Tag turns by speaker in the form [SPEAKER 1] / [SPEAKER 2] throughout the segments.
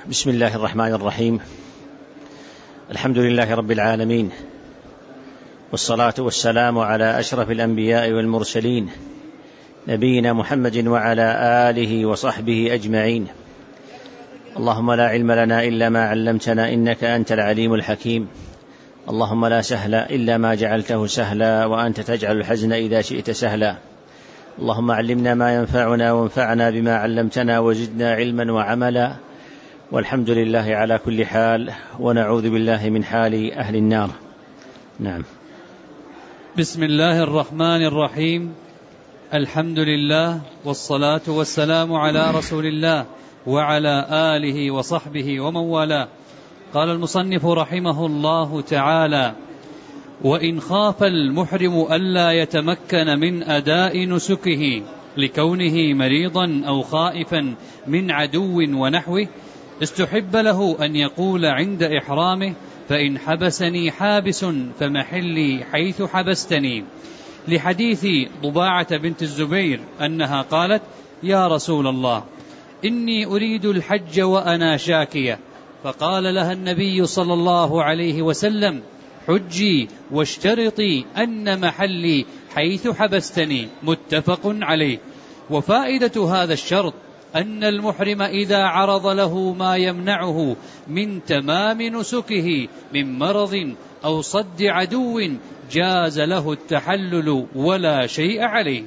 [SPEAKER 1] بسم الله الرحمن الرحيم. الحمد لله رب العالمين، والصلاة والسلام على أشرف الأنبياء والمرسلين، نبينا محمد وعلى آله وصحبه أجمعين. اللهم لا علم لنا إلا ما علمتنا، إنك أنت العليم الحكيم. اللهم لا سهل إلا ما جعلته سهلا، وأنت تجعل الحزن إذا شئت سهلا. اللهم علمنا ما ينفعنا، وانفعنا بما علمتنا، وزدنا علما وعملا، والحمد لله على كل حال، ونعوذ بالله من حال أهل النار. نعم.
[SPEAKER 2] بسم الله الرحمن الرحيم. الحمد لله، والصلاة والسلام على رسول الله وعلى آله وصحبه ومن والاه. قال المصنف رحمه الله تعالى: وإن خاف المحرم ألا يتمكن من أداء نسكه لكونه مريضا أو خائفا من عدو ونحوه، استحب له أن يقول عند إحرامه: فإن حبسني حابس فمحلي حيث حبستني، لحديث ضباعة بنت الزبير أنها قالت: يا رسول الله، إني أريد الحج وأنا شاكية، فقال لها النبي صلى الله عليه وسلم: حجي واشترطي أن محلي حيث حبستني. متفق عليه. وفائدة هذا الشرط أن المحرم إذا عرض له ما يمنعه من تمام نسكه من مرض أو صد عدو جاز له التحلل ولا شيء عليه.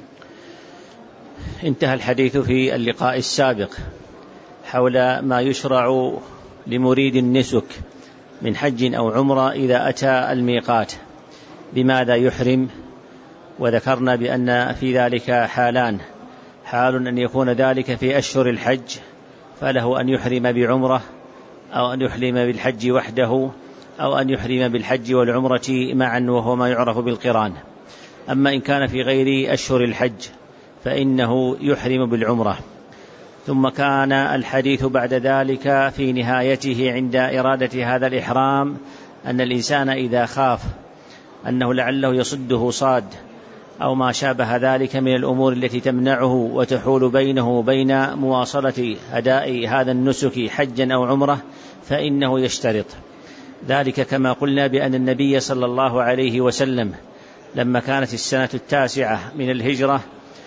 [SPEAKER 1] انتهى الحديث في اللقاء السابق حول ما يشرع لمريد النسك من حج أو عمرة إذا أتى الميقات، بماذا يحرم، وذكرنا بأن في ذلك حالان: حال أن يكون ذلك في أشهر الحج فله أن يحرم بعمرة، أو أن يحرم بالحج وحده، أو أن يحرم بالحج والعمرة معا، وهو ما يعرف بالقران. أما إن كان في غير أشهر الحج فإنه يحرم بالعمرة. ثم كان الحديث بعد ذلك في نهايته عند إرادة هذا الإحرام أن الإنسان إذا خاف أنه لعله يصده صاد أو ما شابه ذلك من الأمور التي تمنعه وتحول بينه وبين مواصلة أداء هذا النسك حجا أو عمرة، فإنه يشترط ذلك، كما قلنا بأن النبي صلى الله عليه وسلم لما كانت السنة 9 من الهجرة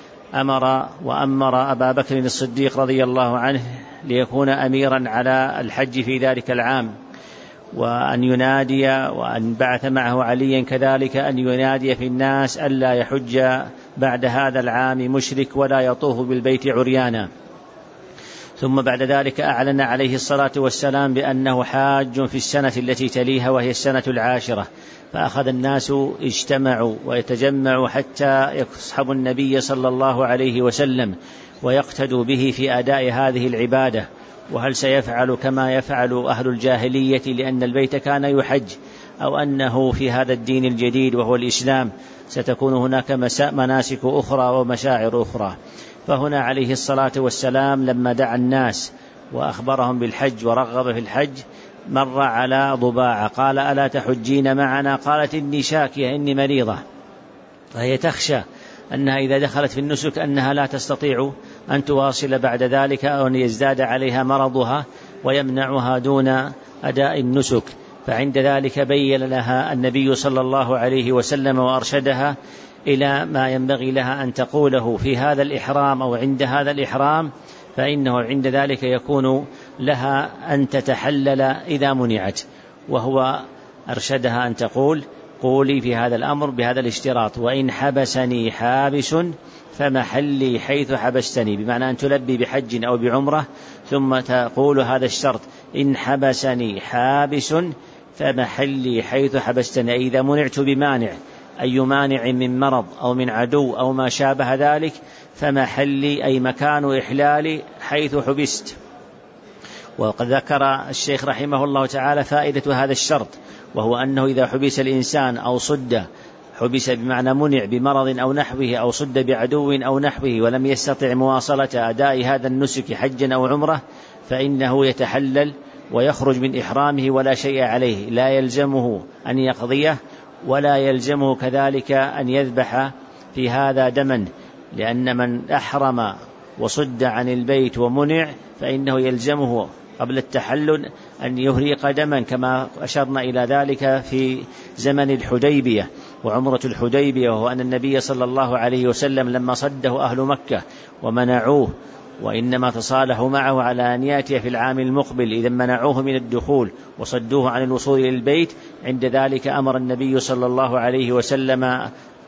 [SPEAKER 1] وأمر أبا بكر الصديق رضي الله عنه ليكون أميرا على الحج في ذلك العام، وأن ينادي، وأن بعث معه عليا كذلك أن ينادي في الناس ألا يحج بعد هذا العام مشرك ولا يطوف بالبيت عريانا. ثم بعد ذلك أعلن عليه الصلاة والسلام بأنه حاج في السنة التي تليها وهي السنة 10، فأخذ الناس اجتمعوا ويتجمعوا حتى يصحبوا النبي صلى الله عليه وسلم ويقتدوا به في أداء هذه العبادة. وهل سيفعل كما يفعل أهل الجاهلية لأن البيت كان يحج، أو أنه في هذا الدين الجديد وهو الإسلام ستكون هناك مناسك أخرى ومشاعر أخرى؟ فهنا عليه الصلاة والسلام لما دعا الناس وأخبرهم بالحج ورغب في الحج مر على ضباعة قال: ألا تحجين معنا؟ قالت: إني شاكية، إني مريضة. فهي تخشى أنها إذا دخلت في النسك أنها لا تستطيع أن تواصل بعد ذلك، أو أن يزداد عليها مرضها ويمنعها دون أداء النسك. فعند ذلك بين لها النبي صلى الله عليه وسلم وأرشدها إلى ما ينبغي لها أن تقوله في هذا الإحرام أو عند هذا الإحرام، فإنه عند ذلك يكون لها أن تتحلل إذا منعت. وهو أرشدها أن تقول: قولي في هذا الأمر بهذا الاشتراط: وإن حبسني حابس فمحلي حيث حبستني، بمعنى أن تلبي بحج أو بعمرة ثم تقول هذا الشرط: إن حبسني حابس فمحلي حيث حبستني. إذا منعت بمانع، أي مانع من مرض أو من عدو أو ما شابه ذلك، فمحلي أي مكان إحلالي حيث حبست. وقد ذكر الشيخ رحمه الله تعالى فائدة هذا الشرط، وهو أنه إذا حبس الإنسان أو صد، حبس بمعنى منع بمرض أو نحوه، أو صد بعدو أو نحوه، ولم يستطع مواصلة أداء هذا النسك حجا أو عمرة، فإنه يتحلل ويخرج من إحرامه ولا شيء عليه، لا يلزمه أن يقضيه، ولا يلزمه كذلك أن يذبح في هذا دما، لأن من أحرم وصد عن البيت ومنع فإنه يلزمه قبل التحلل أن يهريق دما كما أشرنا إلى ذلك في زمن الحديبية وعمرة الحديبية، وهو أن النبي صلى الله عليه وسلم لما صده أهل مكة ومنعوه، وإنما تصالحوا معه على أن يأتي في العام المقبل إذا منعوه من الدخول وصدوه عن الوصول إلى البيت، عند ذلك أمر النبي صلى الله عليه وسلم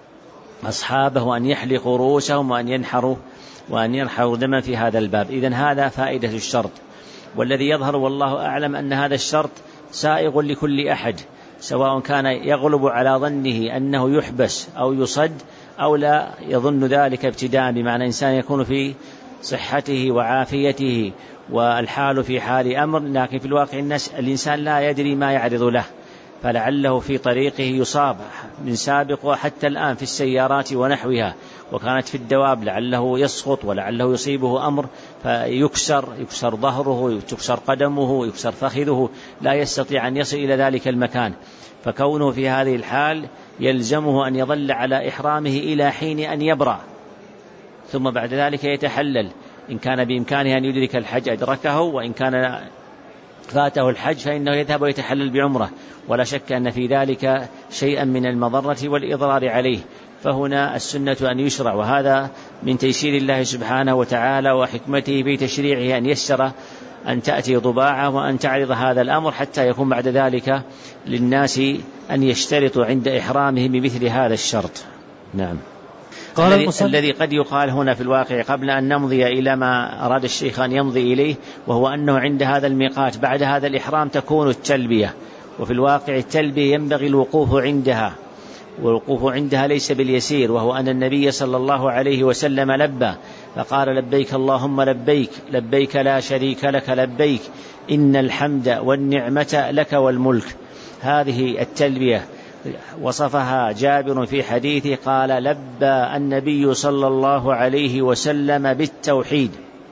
[SPEAKER 1] أصحابه أن يحلقوا رؤوسهم وأن ينحروا دما في هذا الباب. إذن هذا فائدة الشرط، والذي يظهر والله أعلم أن هذا الشرط سائغ لكل أحد، سواء كان يغلب على ظنه أنه يحبس أو يصد أو لا يظن ذلك ابتداء، بمعنى إنسان يكون في صحته وعافيته والحال في حال أمر، لكن في الواقع الإنسان لا يدري ما يعرض له، فلعله في طريقه يصاب من سابق وحتى الآن في السيارات ونحوها، وكانت في الدواب لعله يسقط ولعله يصيبه أمر فيكسر ظهره، تكسر قدمه، يكسر فخذه، لا يستطيع أن يصل إلى ذلك المكان، فكونه في هذه الحال يلزمه أن يظل على إحرامه إلى حين أن يبرأ، ثم بعد ذلك يتحلل. إن كان بإمكانه أن يدرك الحج أدركه، وإن كان فاته الحج فإنه يذهب ويتحلل بعمرة، ولا شك أن في ذلك شيئا من المضرة والإضرار عليه، فهنا السنة أن يشرع، وهذا من تيسير الله سبحانه وتعالى وحكمته في تشريعه أن يسر أن تأتي ضباعة وأن تعرض هذا الأمر، حتى يكون بعد ذلك للناس أن يشترطوا عند إحرامهم بمثل هذا الشرط. نعم. الذي قد يقال هنا في الواقع قبل أن نمضي إلى ما أراد الشيخ أن يمضي إليه، وهو أنه عند هذا الميقات بعد هذا الإحرام تكون التلبية، وفي الواقع التلبية ينبغي الوقوف عندها، والوقوف عندها ليس باليسير، وهو أن النبي صلى الله عليه وسلم لبى فقال لبيك اللهم لبيك، لبيك لا شريك لك لبيك، إن الحمد والنعمة لك والملك. هذه التلبية وصفها جابر في حديثه قال لبى النبي صلى الله عليه وسلم بالتوحيد.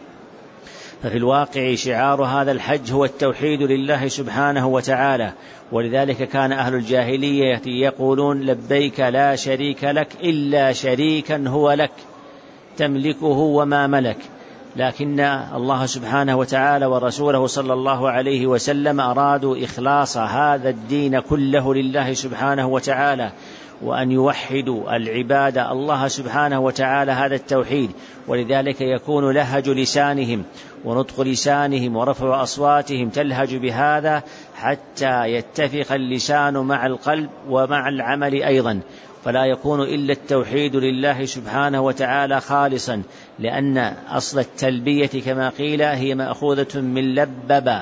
[SPEAKER 1] ففي الواقع شعار هذا الحج هو التوحيد لله سبحانه وتعالى، ولذلك كان أهل الجاهلية يقولون لبيك لا شريك لك إلا شريكا هو لك تملكه وما ملك، لكن الله سبحانه وتعالى ورسوله صلى الله عليه وسلم أرادوا إخلاص هذا الدين كله لله سبحانه وتعالى، وأن يوحدوا العبادة الله سبحانه وتعالى هذا التوحيد، ولذلك يكون لهج لسانهم ونطق لسانهم ورفع أصواتهم تلهج بهذا حتى يتفق اللسان مع القلب ومع العمل أيضا، فلا يكون إلا التوحيد لله سبحانه وتعالى خالصا، لأن أصل التلبية كما قيل هي مأخوذة من لبب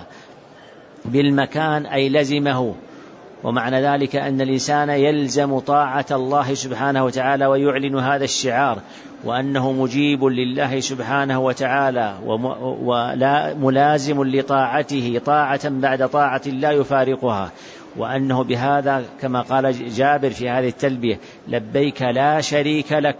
[SPEAKER 1] بالمكان أي لزمه، ومعنى ذلك أن الإنسان يلزم طاعة الله سبحانه وتعالى ويعلن هذا الشعار، وأنه مجيب لله سبحانه وتعالى ولا ملازم لطاعته طاعة بعد طاعة لا يفارقها، وأنه بهذا كما قال جابر في هذه التلبية لبيك لا شريك لك،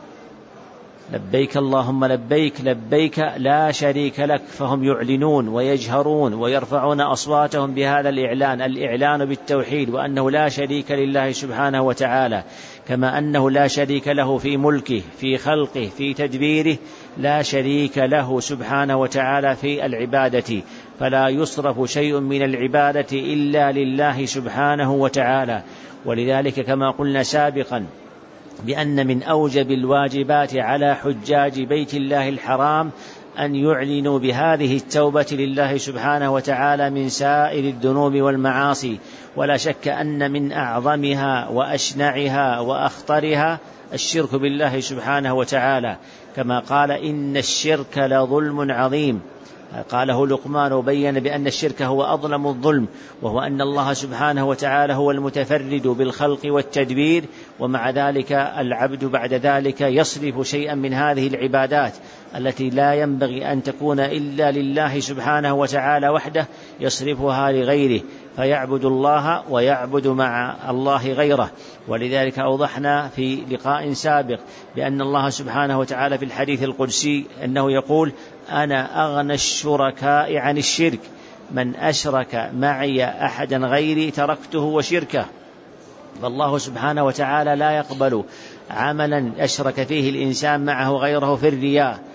[SPEAKER 1] لبيك اللهم لبيك، لبيك لا شريك لك، فهم يعلنون ويجهرون ويرفعون أصواتهم بهذا الإعلان بالتوحيد، وأنه لا شريك لله سبحانه وتعالى، كما أنه لا شريك له في ملكه في خلقه في تدبيره، لا شريك له سبحانه وتعالى في العبادة، فلا يصرف شيء من العبادة إلا لله سبحانه وتعالى. ولذلك كما قلنا سابقا بأن من أوجب الواجبات على حجاج بيت الله الحرام أن يعلنوا بهذه التوبة لله سبحانه وتعالى من سائر الذنوب والمعاصي، ولا شك أن من أعظمها وأشنعها وأخطرها الشرك بالله سبحانه وتعالى، كما قال إن الشرك لظلم عظيم، قاله لقمان وبين بأن الشرك هو أظلم الظلم، وهو أن الله سبحانه وتعالى هو المتفرد بالخلق والتدبير، ومع ذلك العبد بعد ذلك يصرف شيئا من هذه العبادات التي لا ينبغي أن تكون إلا لله سبحانه وتعالى وحده، يصرفها لغيره، فيعبد الله ويعبد مع الله غيره. ولذلك أوضحنا في لقاء سابق بأن الله سبحانه وتعالى في الحديث القدسي أنه يقول أنا أغنى الشركاء عن الشرك، من أشرك معي أحدا غيري تركته وشركه. فالله سبحانه وتعالى لا يقبل عملا أشرك فيه الإنسان معه غيره في الرياء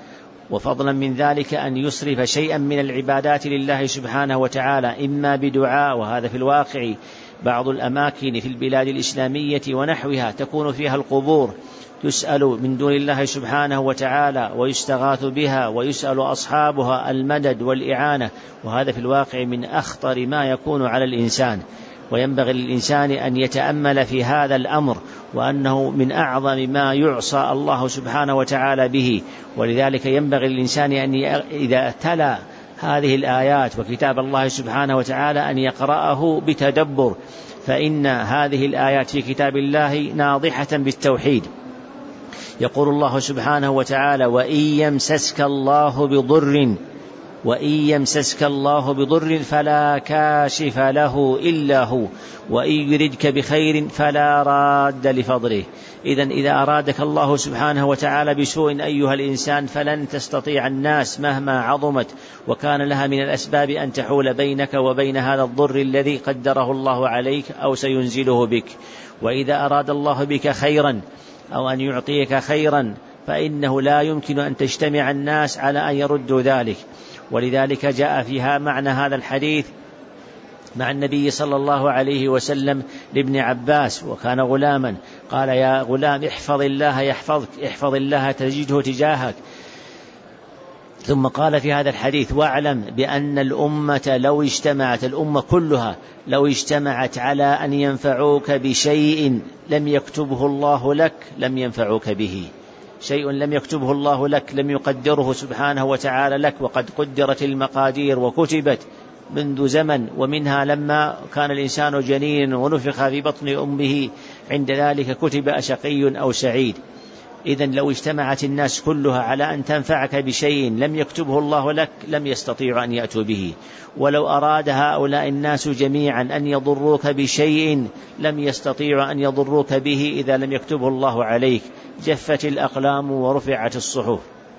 [SPEAKER 1] وفضلا من ذلك أن يصرف شيئا من العبادات لله سبحانه وتعالى، إما بدعاء، وهذا في الواقع بعض الأماكن في البلاد الإسلامية ونحوها تكون فيها القبور يسأل من دون الله سبحانه وتعالى ويستغاث بها ويسأل أصحابها المدد والإعانة، وهذا في الواقع من أخطر ما يكون على الإنسان، وينبغي للإنسان أن يتأمل في هذا الأمر، وأنه من أعظم ما يعصى الله سبحانه وتعالى به. ولذلك ينبغي للإنسان أن إذا تلا هذه الآيات وكتاب الله سبحانه وتعالى أن يقرأه بتدبر، فإن هذه الآيات في كتاب الله ناضحة بالتوحيد. يقول الله سبحانه وتعالى: وإن يمسسك الله بضر فلا كاشف له إلا هو وإن يردك بخير فلا راد لفضله. إذا أرادك الله سبحانه وتعالى بسوء أيها الإنسان فلن تستطيع الناس مهما عظمت وكان لها من الأسباب أن تحول بينك وبين هذا الضر الذي قدره الله عليك أو سينزله بك. وإذا أراد الله بك خيرا أو أن يعطيك خيرا فإنه لا يمكن أن تجتمع الناس على أن يردوا ذلك. ولذلك جاء فيها معنى هذا الحديث مع النبي صلى الله عليه وسلم لابن عباس وكان غلاما، قال: يا غلام احفظ الله يحفظك، احفظ الله تجده تجاهك. ثم قال في هذا الحديث: واعلم بأن الأمة كلها لو اجتمعت على أن ينفعوك بشيء لم يكتبه الله لك لم ينفعوك به. شيء لم يكتبه الله لك لم يقدره سبحانه وتعالى لك، وقد قدرت المقادير وكتبت منذ زمن، ومنها لما كان الإنسان جنين ونفخ في بطن أمه، عند ذلك كتب أشقي أو سعيد. إذن لو اجتمعت الناس كلها على أن تنفعك بشيء لم يكتبه الله لك لم يستطيعوا أن يأتوا به، ولو أراد هؤلاء الناس جميعا أن يضروك بشيء لم يستطيعوا أن يضروك به إذا لم يكتبه الله عليك. جفت الأقلام ورفعت الصحف.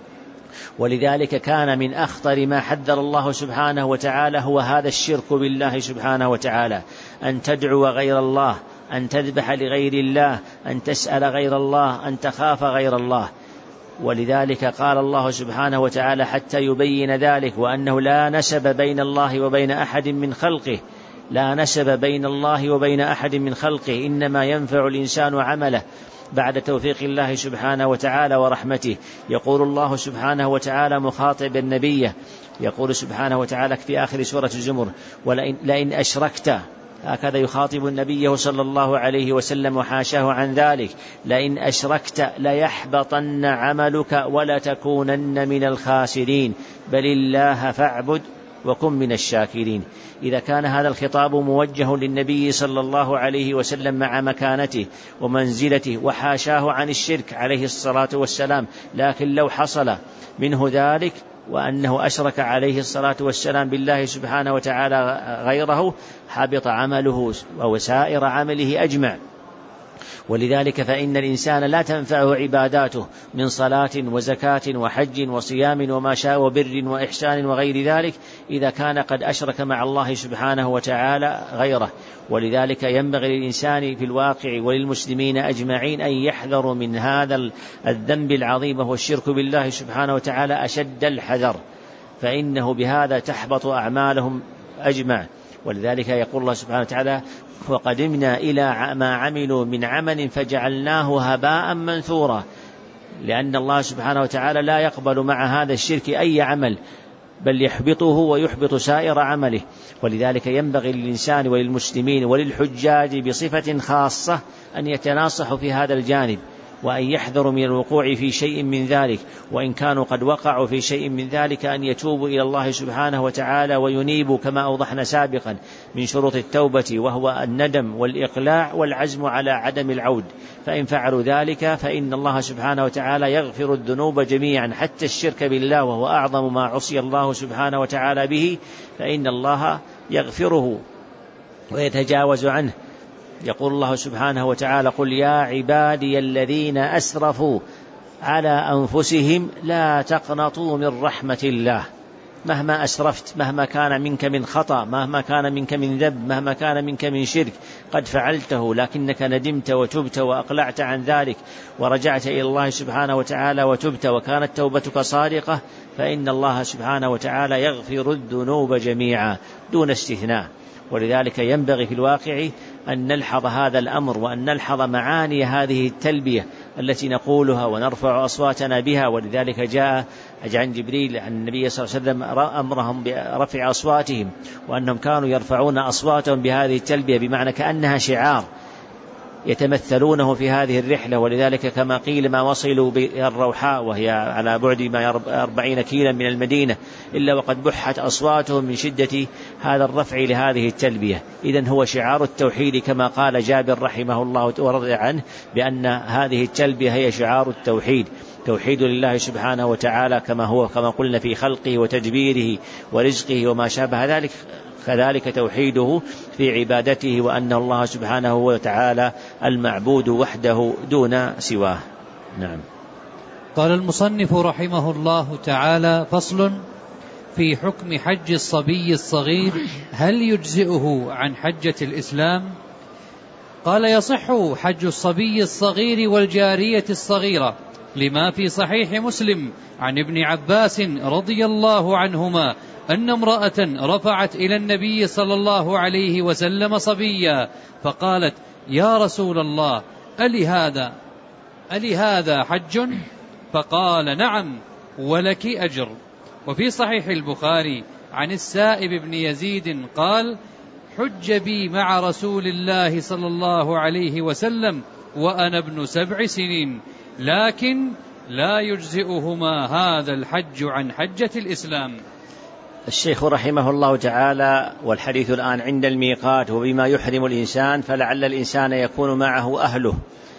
[SPEAKER 1] ولذلك كان من أخطر ما حذر الله سبحانه وتعالى هو هذا الشرك بالله سبحانه وتعالى، أن تدعو غير الله، أن تذبح لغير الله، أن تسأل غير الله، أن تخاف غير الله. ولذلك قال الله سبحانه وتعالى حتى يبين ذلك: وأنه لا نسب بين الله وبين أحد من خلقه، لا نسب بين الله وبين أحد من خلقه، إنما ينفع الإنسان عمله بعد توفيق الله سبحانه وتعالى ورحمته. يقول الله سبحانه وتعالى مخاطب النبي، يقول سبحانه وتعالى في آخر سورة الزمر: لئن أشركت، هكذا يخاطب النبي صلى الله عليه وسلم وحاشاه عن ذلك: لئن أشركت ليحبطن عملك ولتكونن من الخاسرين بل الله فاعبد وكن من الشاكرين. إذا كان هذا الخطاب موجه للنبي صلى الله عليه وسلم مع مكانته ومنزلته وحاشاه عن الشرك عليه الصلاة والسلام، لكن لو حصل منه ذلك وأنه أشرك عليه الصلاة والسلام بالله سبحانه وتعالى غيره حبط عمله وسائر عمله أجمع. ولذلك فإن الإنسان لا تنفعه عباداته من صلاة وزكاة وحج وصيام وما شاء وبر وإحسان وغير ذلك إذا كان قد أشرك مع الله سبحانه وتعالى غيره. ولذلك ينبغي للإنسان في الواقع وللمسلمين أجمعين أن يحذروا من هذا الذنب العظيم وهو الشرك بالله سبحانه وتعالى أشد الحذر، فإنه بهذا تحبط أعمالهم أجمع. ولذلك يقول الله سبحانه وتعالى: وقدمنا إلى ما عملوا من عمل فجعلناه هباء منثورا، لأن الله سبحانه وتعالى لا يقبل مع هذا الشرك أي عمل بل يحبطه ويحبط سائر عمله. ولذلك ينبغي للإنسان وللمسلمين وللحجاج بصفة خاصة أن يتناصحوا في هذا الجانب، وأن يحذروا من الوقوع في شيء من ذلك، وإن كانوا قد وقعوا في شيء من ذلك أن يتوبوا إلى الله سبحانه وتعالى وينيبوا كما أوضحنا سابقا من شروط التوبة، وهو الندم والإقلاع والعزم على عدم العود. فإن فعلوا ذلك فإن الله سبحانه وتعالى يغفر الذنوب جميعا حتى الشرك بالله، وهو أعظم ما عصي الله سبحانه وتعالى به، فإن الله يغفره ويتجاوز عنه. يقول الله سبحانه وتعالى: قل يا عبادي الذين أسرفوا على أنفسهم لا تقنطوا من رحمة الله. مهما أسرفت، مهما كان منك من خطأ، مهما كان منك من ذنب، مهما كان منك من شرك قد فعلته لكنك ندمت وتبت وأقلعت عن ذلك ورجعت إلى الله سبحانه وتعالى وتبت وكانت توبتك صادقة، فإن الله سبحانه وتعالى يغفر الذنوب جميعا دون استثناء. ولذلك ينبغي في الواقع أن نلحظ هذا الأمر، وأن نلحظ معاني هذه التلبية التي نقولها ونرفع أصواتنا بها. ولذلك جاء عن جبريل عن النبي صلى الله عليه وسلم أمرهم برفع أصواتهم، وأنهم كانوا يرفعون أصواتهم بهذه التلبية بمعنى كأنها شعار يتمثلونه في هذه الرحلة. ولذلك كما قيل ما وصلوا بالروحاء وهي على بعد ما 40 كيلا من المدينة إلا وقد بحت أصواتهم من شدة هذا الرفع لهذه التلبية. إذن هو شعار التوحيد كما قال جابر رحمه الله ورضي عنه بأن هذه التلبية هي شعار التوحيد، توحيد لله سبحانه وتعالى كما قلنا في خلقه وتدبيره ورزقه وما شابه ذلك، كذلك توحيده في عبادته وأن الله سبحانه وتعالى المعبود وحده دون سواه. نعم.
[SPEAKER 2] قال المصنف رحمه الله تعالى: فصل في حكم حج الصبي الصغير، هل يجزئه عن حجة الإسلام؟ قال: يصح حج الصبي الصغير والجارية الصغيرة لما في صحيح مسلم عن ابن عباس رضي الله عنهما أن امرأة رفعت إلى النبي صلى الله عليه وسلم صبيا فقالت: يا رسول الله، ألي هذا حج؟ فقال: نعم ولك أجر. وفي صحيح البخاري عن السائب بن يزيد قال: حج بي مع رسول الله صلى الله عليه وسلم وأنا ابن 7 سنين، لكن لا يجزئهما هذا الحج عن حجة الإسلام.
[SPEAKER 1] الشيخ رحمه الله تعالى: والحديث الآن عند الميقات وبما يحرم الإنسان، فلعل الإنسان يكون معه أهله،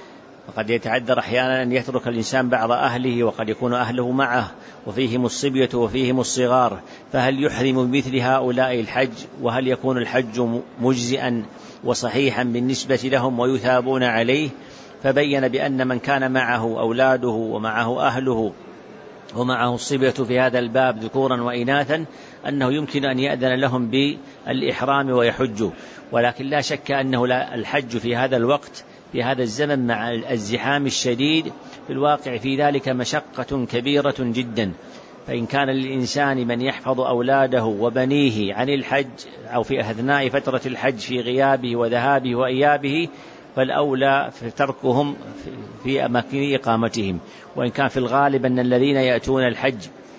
[SPEAKER 1] وقد يتعذر أحيانا أن يترك الإنسان بعض أهله وقد يكون أهله معه وفيهم الصبية وفيهم الصغار، فهل يحرم بمثل هؤلاء الحج؟ وهل يكون الحج مجزئا وصحيحا بالنسبة لهم ويثابون عليه؟ فبين بأن من كان معه أولاده ومعه أهله ومعه الصبية في هذا الباب ذكورا وإناثا أنه يمكن أن يأذن لهم بالإحرام ويحجوا، ولكن لا شك أنه الحج في هذا الوقت في هذا الزمن مع الازدحام الشديد في الواقع في ذلك مشقة كبيرة جدا. فإن كان للإنسان من يحفظ أولاده وبنيه عن الحج أو في أثناء فترة الحج في غيابه وذهابه وإيابه، فالأولى تركهم في أماكن إقامتهم. وإن كان في الغالب أن الذين يأتون الحج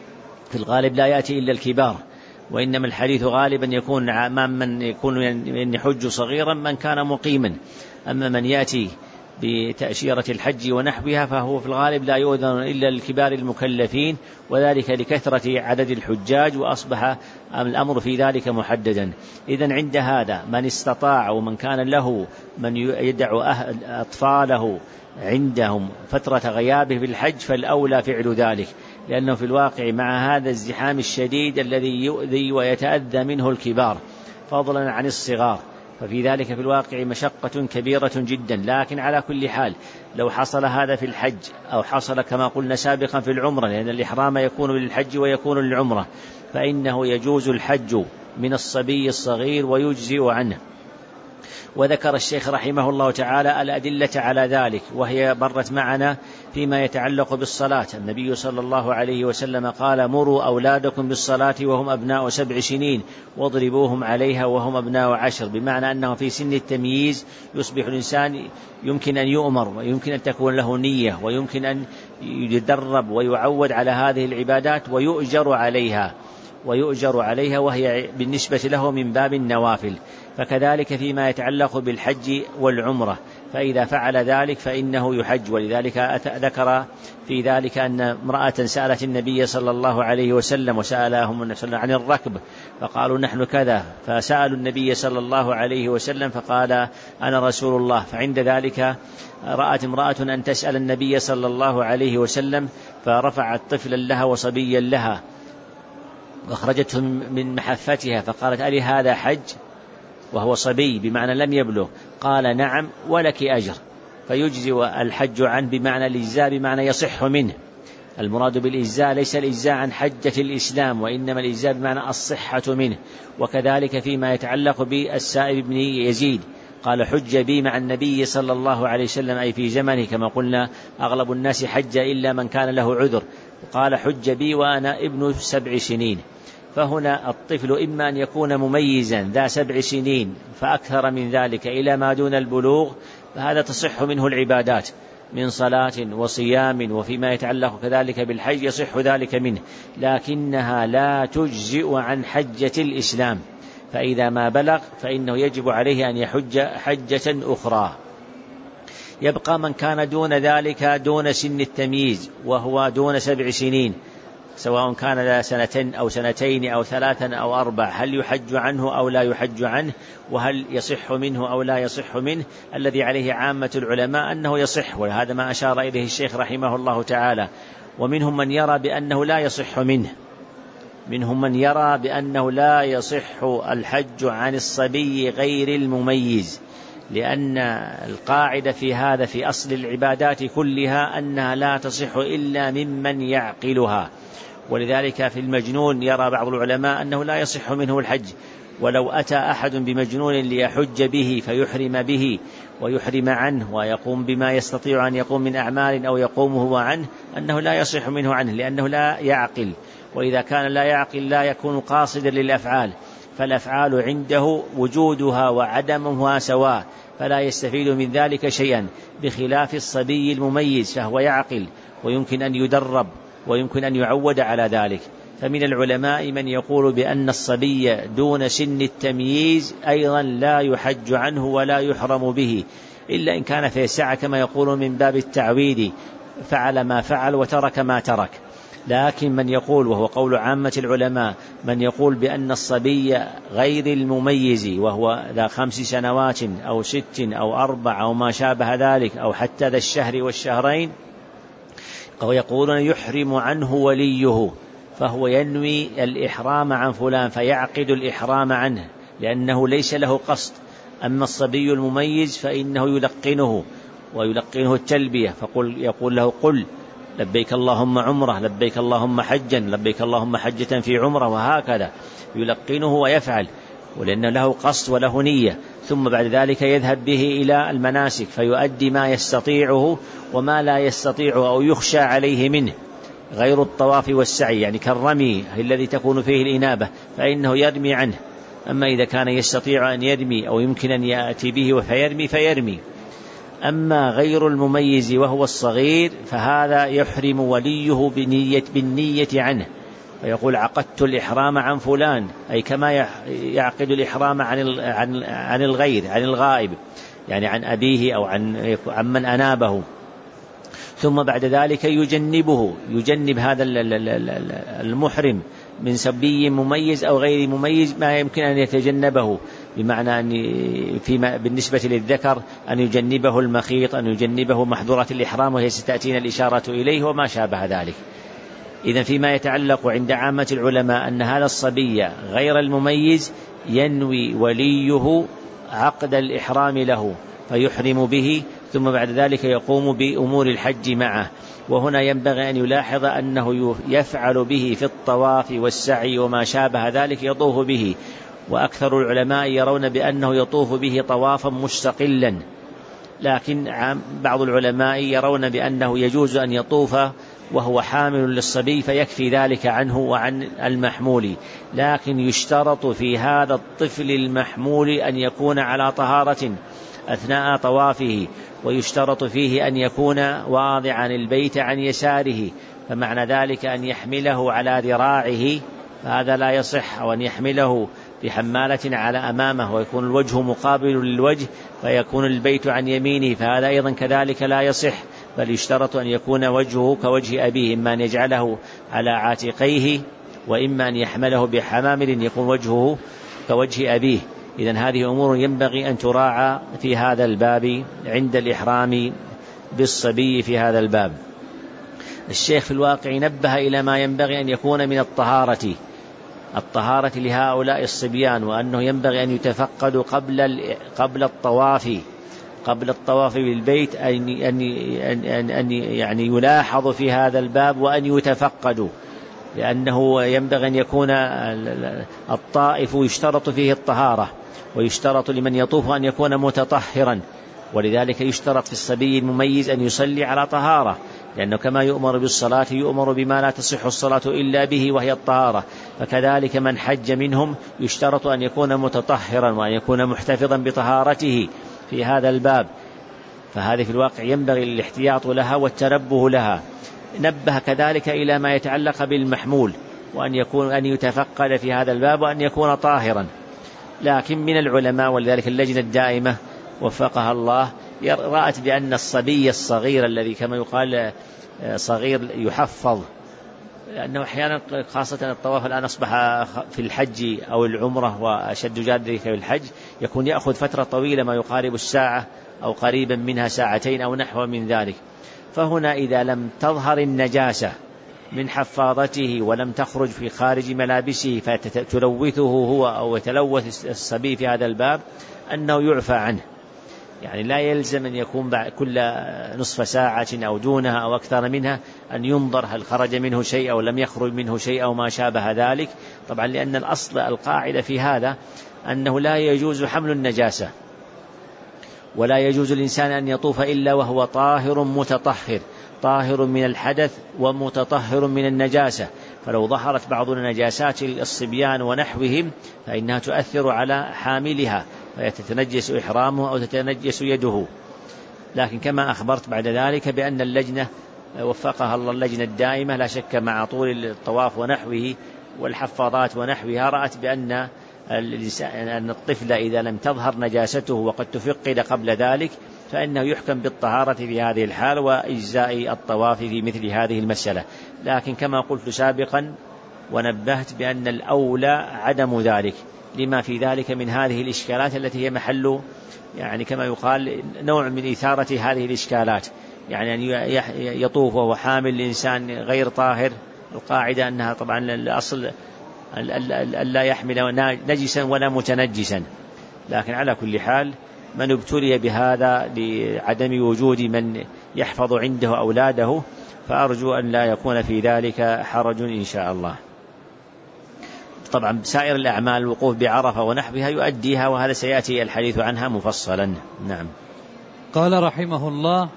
[SPEAKER 1] في الغالب لا يأتي إلا الكبار، وإنما الحديث غالبا يكون أمام من يكون يحج صغيرا من كان مقيما. أما من يأتي بتأشيرة الحج ونحوها فهو في الغالب لا يؤذن إلا الكبار المكلفين، وذلك لكثرة عدد الحجاج، وأصبح الأمر في ذلك محددا. إذن عند هذا من استطاع ومن كان له من يدع أطفاله عندهم فترة غيابه في الحج فالأولى فعل ذلك، لأنه في الواقع مع هذا الزحام الشديد الذي يؤذي ويتأذى منه الكبار فضلا عن الصغار، ففي ذلك في الواقع مشقة كبيرة جدا. لكن على كل حال لو حصل هذا في الحج أو حصل كما قلنا سابقا في العمرة، لأن الإحرام يكون للحج ويكون للعمرة، فإنه يجوز الحج من الصبي الصغير ويجزئ عنه. وذكر الشيخ رحمه الله تعالى الأدلة على ذلك، وهي مرت معنا فيما يتعلق بالصلاة. النبي صلى الله عليه وسلم قال: مروا أولادكم بالصلاة وهم أبناء 7 سنين واضربوهم عليها وهم أبناء 10، بمعنى أنه في سن التمييز يصبح الإنسان يمكن أن يؤمر ويمكن أن تكون له نية ويمكن أن يدرب ويعود على هذه العبادات ويؤجر عليها وهي بالنسبة له من باب النوافل. فكذلك فيما يتعلق بالحج والعمرة، فإذا فعل ذلك فإنه يحج. ولذلك ذكر في ذلك أن امرأة سألت النبي صلى الله عليه وسلم وسألهم عن الركب فقالوا: نحن كذا، فسألوا النبي صلى الله عليه وسلم فقال: أنا رسول الله. فعند ذلك رأت امرأة أن تسأل النبي صلى الله عليه وسلم فرفعت طفلا لها وصبيا لها وأخرجته من محفتها فقالت: ألي هذا حج؟ وهو صبي بمعنى لم يبلغ. قال: نعم ولك أجر. فيجزي الحج عنه بمعنى الإجزاء بمعنى يصح منه. المراد بالإجزاء ليس الإجزاء عن حجة الإسلام، وإنما الإجزاء بمعنى الصحة منه. وكذلك فيما يتعلق بالسائب بن يزيد قال حج بي مع النبي صلى الله عليه وسلم، أي في زمنه، كما قلنا أغلب الناس حج إلا من كان له عذر، قال حج بي وأنا ابن 7 سنين. فهنا الطفل إما أن يكون مميزا ذا 7 سنين فأكثر من ذلك إلى ما دون البلوغ، فهذا تصح منه العبادات من صلاة وصيام، وفيما يتعلق كذلك بالحج يصح ذلك منه، لكنها لا تجزئ عن حجة الإسلام. فإذا ما بلغ فإنه يجب عليه أن يحج حجة أخرى. يبقى من كان دون ذلك دون سن التمييز وهو دون 7 سنين، سواء كان ذا 2 أو 2 أو 3 أو 4، هل يحج عنه أو لا يحج عنه، وهل يصح منه أو لا يصح منه؟ الذي عليه عامة العلماء أنه يصح، وهذا ما أشار إليه الشيخ رحمه الله تعالى. ومنهم من يرى بأنه لا يصح منه، منهم من يرى بأنه لا يصح الحج عن الصبي غير المميز، لأن القاعدة في هذا في أصل العبادات كلها أنها لا تصح إلا ممن يعقلها. ولذلك في المجنون يرى بعض العلماء أنه لا يصح منه الحج، ولو أتى أحد بمجنون ليحج به فيحرم به ويحرم عنه ويقوم بما يستطيع أن يقوم من أعمال أو يقوم هو عنه، أنه لا يصح منه عنه لأنه لا يعقل، وإذا كان لا يعقل لا يكون قاصدا للأفعال، فالأفعال عنده وجودها وعدمها سواء، فلا يستفيد من ذلك شيئا، بخلاف الصبي المميز فهو يعقل ويمكن أن يدرب ويمكن أن يعود على ذلك. فمن العلماء من يقول بأن الصبي دون سن التمييز أيضا لا يحج عنه ولا يحرم به، إلا إن كان في سعة كما يقول من باب التعويد، فعل ما فعل وترك ما ترك. لكن من يقول، وهو قول عامة العلماء، من يقول بأن الصبي غير المميز وهو ذا 5 سنوات أو 6 أو 4 أو ما شابه ذلك، أو حتى ذا الشهر والشهرين، ويقولون يحرم عنه وليه، فهو ينوي الإحرام عن فلان فيعقد الإحرام عنه لأنه ليس له قصد. أما الصبي المميز فإنه يلقنه ويلقنه التلبية، يقول له قل لبيك اللهم عمرة، لبيك اللهم حجا، لبيك اللهم حجة في عمرة، وهكذا يلقنه ويفعل، ولأنه له قصد وله نية. ثم بعد ذلك يذهب به إلى المناسك فيؤدي ما يستطيعه، وما لا يستطيع أو يخشى عليه منه غير الطواف والسعي، يعني كالرمي الذي تكون فيه الإنابة فإنه يرمي عنه. أما إذا كان يستطيع أن يرمي أو يمكن أن يأتي به فيرمي. أما غير المميز وهو الصغير فهذا يحرم وليه بالنية عنه، فيقول عقدت الإحرام عن فلان، أي كما يعقد الإحرام عن الغير، عن الغائب، يعني عن أبيه أو عن من أنابه. ثم بعد ذلك يجنب هذا المحرم من صبي مميز أو غير مميز ما يمكن أن يتجنبه، بمعنى أن بالنسبة للذكر أن يجنبه المخيط، أن يجنبه محظورات الإحرام، وهي ستأتينا الإشارة إليه وما شابه ذلك. إذن فيما يتعلق عند عامة العلماء أن هذا الصبي غير المميز ينوي وليه عقد الإحرام له فيحرم به، ثم بعد ذلك يقوم بأمور الحج معه. وهنا ينبغي أن يلاحظ أنه يفعل به في الطواف والسعي وما شابه ذلك، يطوف به، وأكثر العلماء يرون بأنه يطوف به طوافا مستقلا، لكن بعض العلماء يرون بأنه يجوز أن يطوف وهو حامل للصبي فيكفي ذلك عنه وعن المحمول، لكن يشترط في هذا الطفل المحمول أن يكون على طهارة أثناء طوافه، ويشترط فيه أن يكون واضعا البيت عن يساره، فمعنى ذلك أن يحمله على ذراعه فهذا لا يصح، أو أن يحمله بحمالة على أمامه ويكون الوجه مقابل للوجه فيكون البيت عن يمينه، فهذا أيضا كذلك لا يصح، بل يشترط أن يكون وجهه كوجه أبيه، إما أن يجعله على عاتقيه، وإما أن يحمله بحمامل يكون وجهه كوجه أبيه. إذن هذه أمور ينبغي أن تراعى في هذا الباب عند الإحرام بالصبي في هذا الباب. الشيخ في الواقع نبه إلى ما ينبغي أن يكون من الطهارة لهؤلاء الصبيان، وأنه ينبغي أن يتفقدوا قبل الطواف قبل الطواف بالبيت أن يعني يلاحظ في هذا الباب وأن يتفقدوا، لأنه ينبغي أن يكون الطائف يشترط فيه الطهارة، ويشترط لمن يطوف أن يكون متطهرا، ولذلك يشترط في الصبي المميز أن يصلي على طهارة، لأنه كما يؤمر بالصلاة يؤمر بما لا تصح الصلاة إلا به وهي الطهارة، فكذلك من حج منهم يشترط أن يكون متطهرا وأن يكون محتفظا بطهارته في هذا الباب. فهذه في الواقع ينبغي الاحتياط لها والتنبه لها. نبه كذلك إلى ما يتعلق بالمحمول، وأن يتفقد في هذا الباب وأن يكون طاهرا. لكن من العلماء، ولذلك اللجنة الدائمة وفقها الله رأت بأن الصبي الصغير الذي كما يقال صغير يحفظ، لأنه أحيانا خاصة الطواف الآن أصبح في الحج أو العمرة وأشد ذلك في الحج يكون يأخذ فترة طويلة ما يقارب الساعة أو قريبا منها ساعتين أو نحو من ذلك. فهنا إذا لم تظهر النجاسة من حفاظته ولم تخرج في خارج ملابسه فتلوثه هو أو يتلوث الصبي في هذا الباب، أنه يعفى عنه. يعني لا يلزم أن يكون كل نصف ساعة أو دونها أو أكثر منها أن ينظر هل خرج منه شيء أو لم يخرج منه شيء أو ما شابه ذلك. طبعا لأن الأصل القاعدة في هذا أنه لا يجوز حمل النجاسة، ولا يجوز الإنسان أن يطوف إلا وهو طاهر متطهر، طاهر من الحدث ومتطهر من النجاسة. فلو ظهرت بعض النجاسات الصبيان ونحوهم فإنها تؤثر على حاملها فيتنجس إحرامه أو تتنجس يده. لكن كما أخبرت بعد ذلك بأن اللجنة وفقها الله، اللجنة الدائمة لا شك مع طول الطواف ونحوه والحفاظات ونحوها، رأت بأن الطفل إذا لم تظهر نجاسته وقد تفقد قبل ذلك فإنه يحكم بالطهارة في هذه الحال وإجزاء الطواف في مثل هذه المسألة. لكن كما قلت سابقا ونبهت بأن الأولى عدم ذلك، لما في ذلك من هذه الإشكالات التي هي محل يعني كما يقال نوع من إثارة هذه الإشكالات. يعني أن يطوف وهو حامل الإنسان غير طاهر، القاعدة أنها طبعا الأصل لا يحمل نجسا ولا متنجسا. لكن على كل حال من ابتلي بهذا لعدم وجود من يحفظ عنده أولاده فأرجو أن لا يكون في ذلك حرج إن شاء الله. طبعا سائر الأعمال الوقوف بعرفة ونحوها يؤديها، وهذا سيأتي الحديث عنها مفصلا. نعم.
[SPEAKER 2] قال رحمه الله: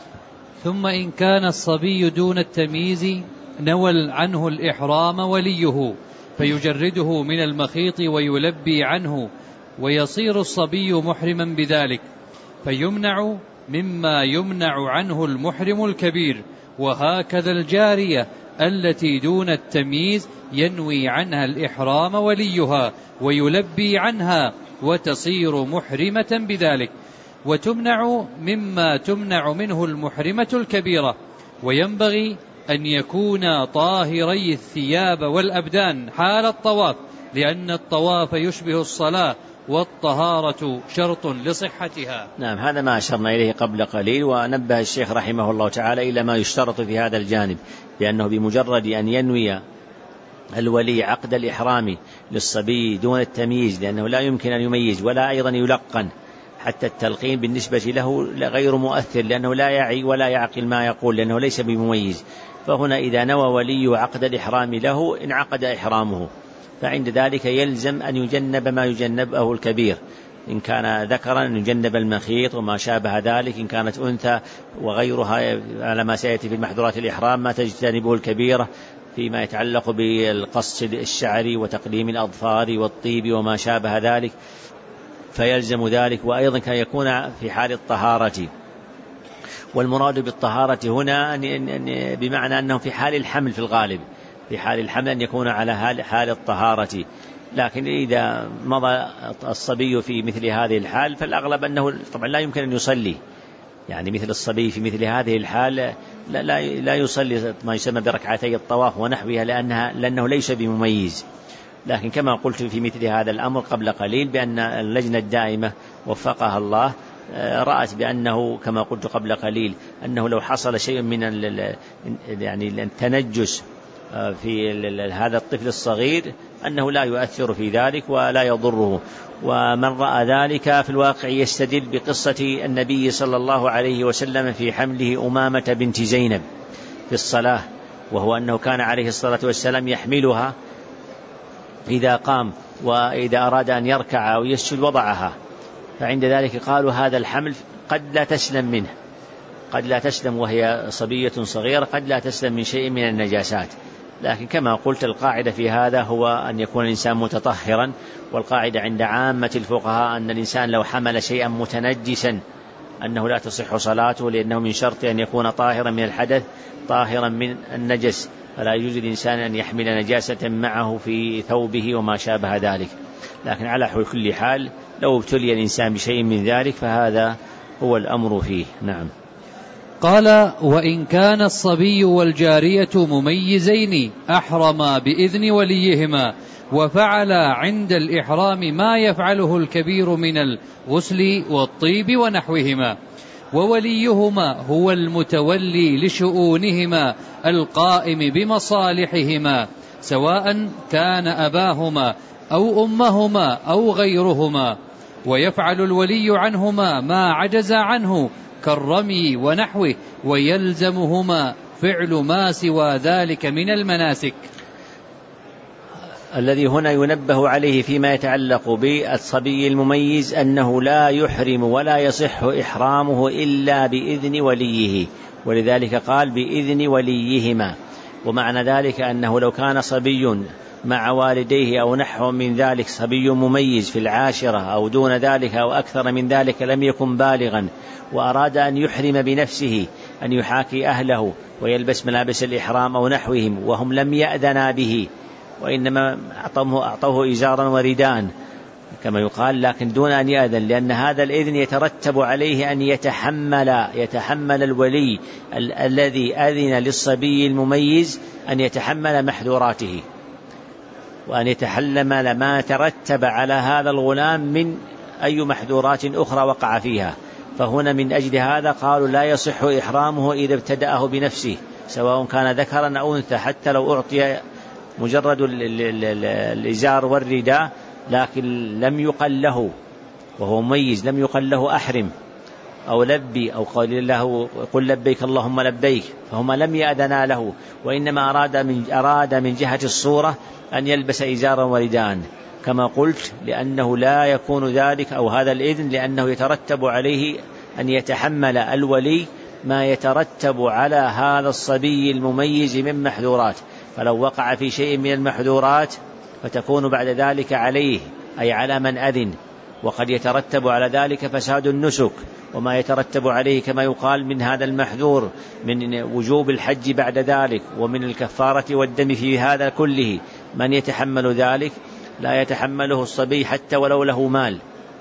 [SPEAKER 2] ثم إن كان الصبي دون التمييز نوى عنه الإحرام وليه فيجرده من المخيط ويلبي عنه، ويصير الصبي محرما بذلك، فيمنع مما يمنع عنه المحرم الكبير. وهكذا الجارية التي دون التمييز ينوي عنها الإحرام وليها ويلبي عنها وتصير محرمة بذلك، وتمنع مما تمنع منه المحرمة الكبيرة. وينبغي أن يكون طاهري الثياب والأبدان حال الطواف، لأن الطواف يشبه الصلاة والطهارة شرط لصحتها.
[SPEAKER 1] نعم، هذا ما أشرنا إليه قبل قليل. ونبه الشيخ رحمه الله تعالى إلى ما يشترط في هذا الجانب، لأنه بمجرد أن ينوي الولي عقد الإحرام للصبي دون التمييز، لأنه لا يمكن أن يميز ولا أيضا يلقن، حتى التلقين بالنسبة له غير مؤثر، لأنه لا يعي ولا يعقل ما يقول، لأنه ليس بمميز. فهنا إذا نوى ولي عقد الإحرام له انعقد إحرامه، فعند ذلك يلزم أن يجنب ما يجنبه الكبير، إن كان ذكرا أن يجنب المخيط وما شابه ذلك، إن كانت أنثى وغيرها على ما سيأتي في محظورات الإحرام ما تجتنبه الكبيرة فيما يتعلق بالقص الشعري وتقليم الأظفار والطيب وما شابه ذلك، فيلزم ذلك. وأيضا كان يكون في حال الطهارة، والمراد بالطهارة هنا بمعنى أنه في حال الحمل، في الغالب في حال الحمل أن يكون على حال الطهارة. لكن إذا مضى الصبي في مثل هذه الحال فالأغلب أنه طبعا لا يمكن أن يصلي، يعني مثل الصبي في مثل هذه الحال لا يصلي ما يسمى بركعتي الطواف ونحوها، لأنه ليس بمميز. لكن كما قلت في مثل هذا الأمر قبل قليل بأن اللجنة الدائمة وفقها الله رأت بأنه كما قلت قبل قليل أنه لو حصل شيء من يعني التنجس في هذا الطفل الصغير أنه لا يؤثر في ذلك ولا يضره. ومن رأى ذلك في الواقع يستدل بقصة النبي صلى الله عليه وسلم في حمله أمامة بنت زينب في الصلاة، وهو أنه كان عليه الصلاة والسلام يحملها إذا قام، وإذا أراد أن يركع أو يسجد وضعها، فعند ذلك قالوا هذا الحمل قد لا تسلم منه، قد لا تسلم وهي صبية صغيرة، قد لا تسلم من شيء من النجاسات. لكن كما قلت القاعدة في هذا هو أن يكون الإنسان متطهرا، والقاعدة عند عامة الفقهاء أن الإنسان لو حمل شيئا متنجسا أنه لا تصح صلاته، لأنه من شرط أن يكون طاهرا من الحدث طاهرا من النجس، فلا يجوز الإنسان أن يحمل نجاسة معه في ثوبه وما شابه ذلك. لكن على كل حال لو ابتلي الإنسان بشيء من ذلك فهذا هو الأمر فيه. نعم.
[SPEAKER 2] قال: وإن كان الصبي والجارية مميزين أحرما بإذن وليهما، وفعل عند الإحرام ما يفعله الكبير من الغسل والطيب ونحوهما، ووليهما هو المتولي لشؤونهما القائم بمصالحهما، سواء كان أباهما أو أمهما أو غيرهما، ويفعل الولي عنهما ما عجز عنه كالرمي ونحوه، ويلزمهما فعل ما سوى ذلك من المناسك.
[SPEAKER 1] الذي هنا ينبه عليه فيما يتعلق بالصبي المميز أنه لا يحرم ولا يصح إحرامه إلا بإذن وليه، ولذلك قال بإذن وليهما. ومعنى ذلك أنه لو كان صبي مع والديه أو نحو من ذلك، صبي مميز في العاشرة أو دون ذلك أو أكثر من ذلك، لم يكن بالغا وأراد أن يحرم بنفسه، أن يحاكي أهله ويلبس ملابس الإحرام أو نحوهم وهم لم يأذنا به، وإنما أعطوه إزارا وردان كما يقال، لكن دون أن يأذن، لأن هذا الإذن يترتب عليه أن يتحمل الولي الذي أذن للصبي المميز أن يتحمل محذوراته، وأن يتحمل ما ترتب على هذا الغلام من أي محذورات أخرى وقع فيها. فهنا من أجل هذا قالوا لا يصح إحرامه إذا ابتدأه بنفسه، سواء كان ذكرا أو أنثى، حتى لو أعطي مجرد الإزار والرداء لكن لم يقل له وهو مميز، لم يقل له أحرم أو لبي أو قال له قل لبيك اللهم لبيك، فهما لم يأذنا له، وإنما أراد من جهة الصورة أن يلبس إزارا ورداء كما قلت، لأنه لا يكون ذلك أو هذا الإذن لأنه يترتب عليه أن يتحمل الولي ما يترتب على هذا الصبي المميز من محذورات، فلو وقع في شيء من المحذورات فتكون بعد ذلك عليه أي على من أذن، وقد يترتب على ذلك فساد النسك وما يترتب عليه كما يقال من هذا المحذور من وجوب الحج بعد ذلك ومن الكفارة والدم في هذا كله. من يتحمل ذلك؟ لا يتحمله الصبي حتى ولو له مال،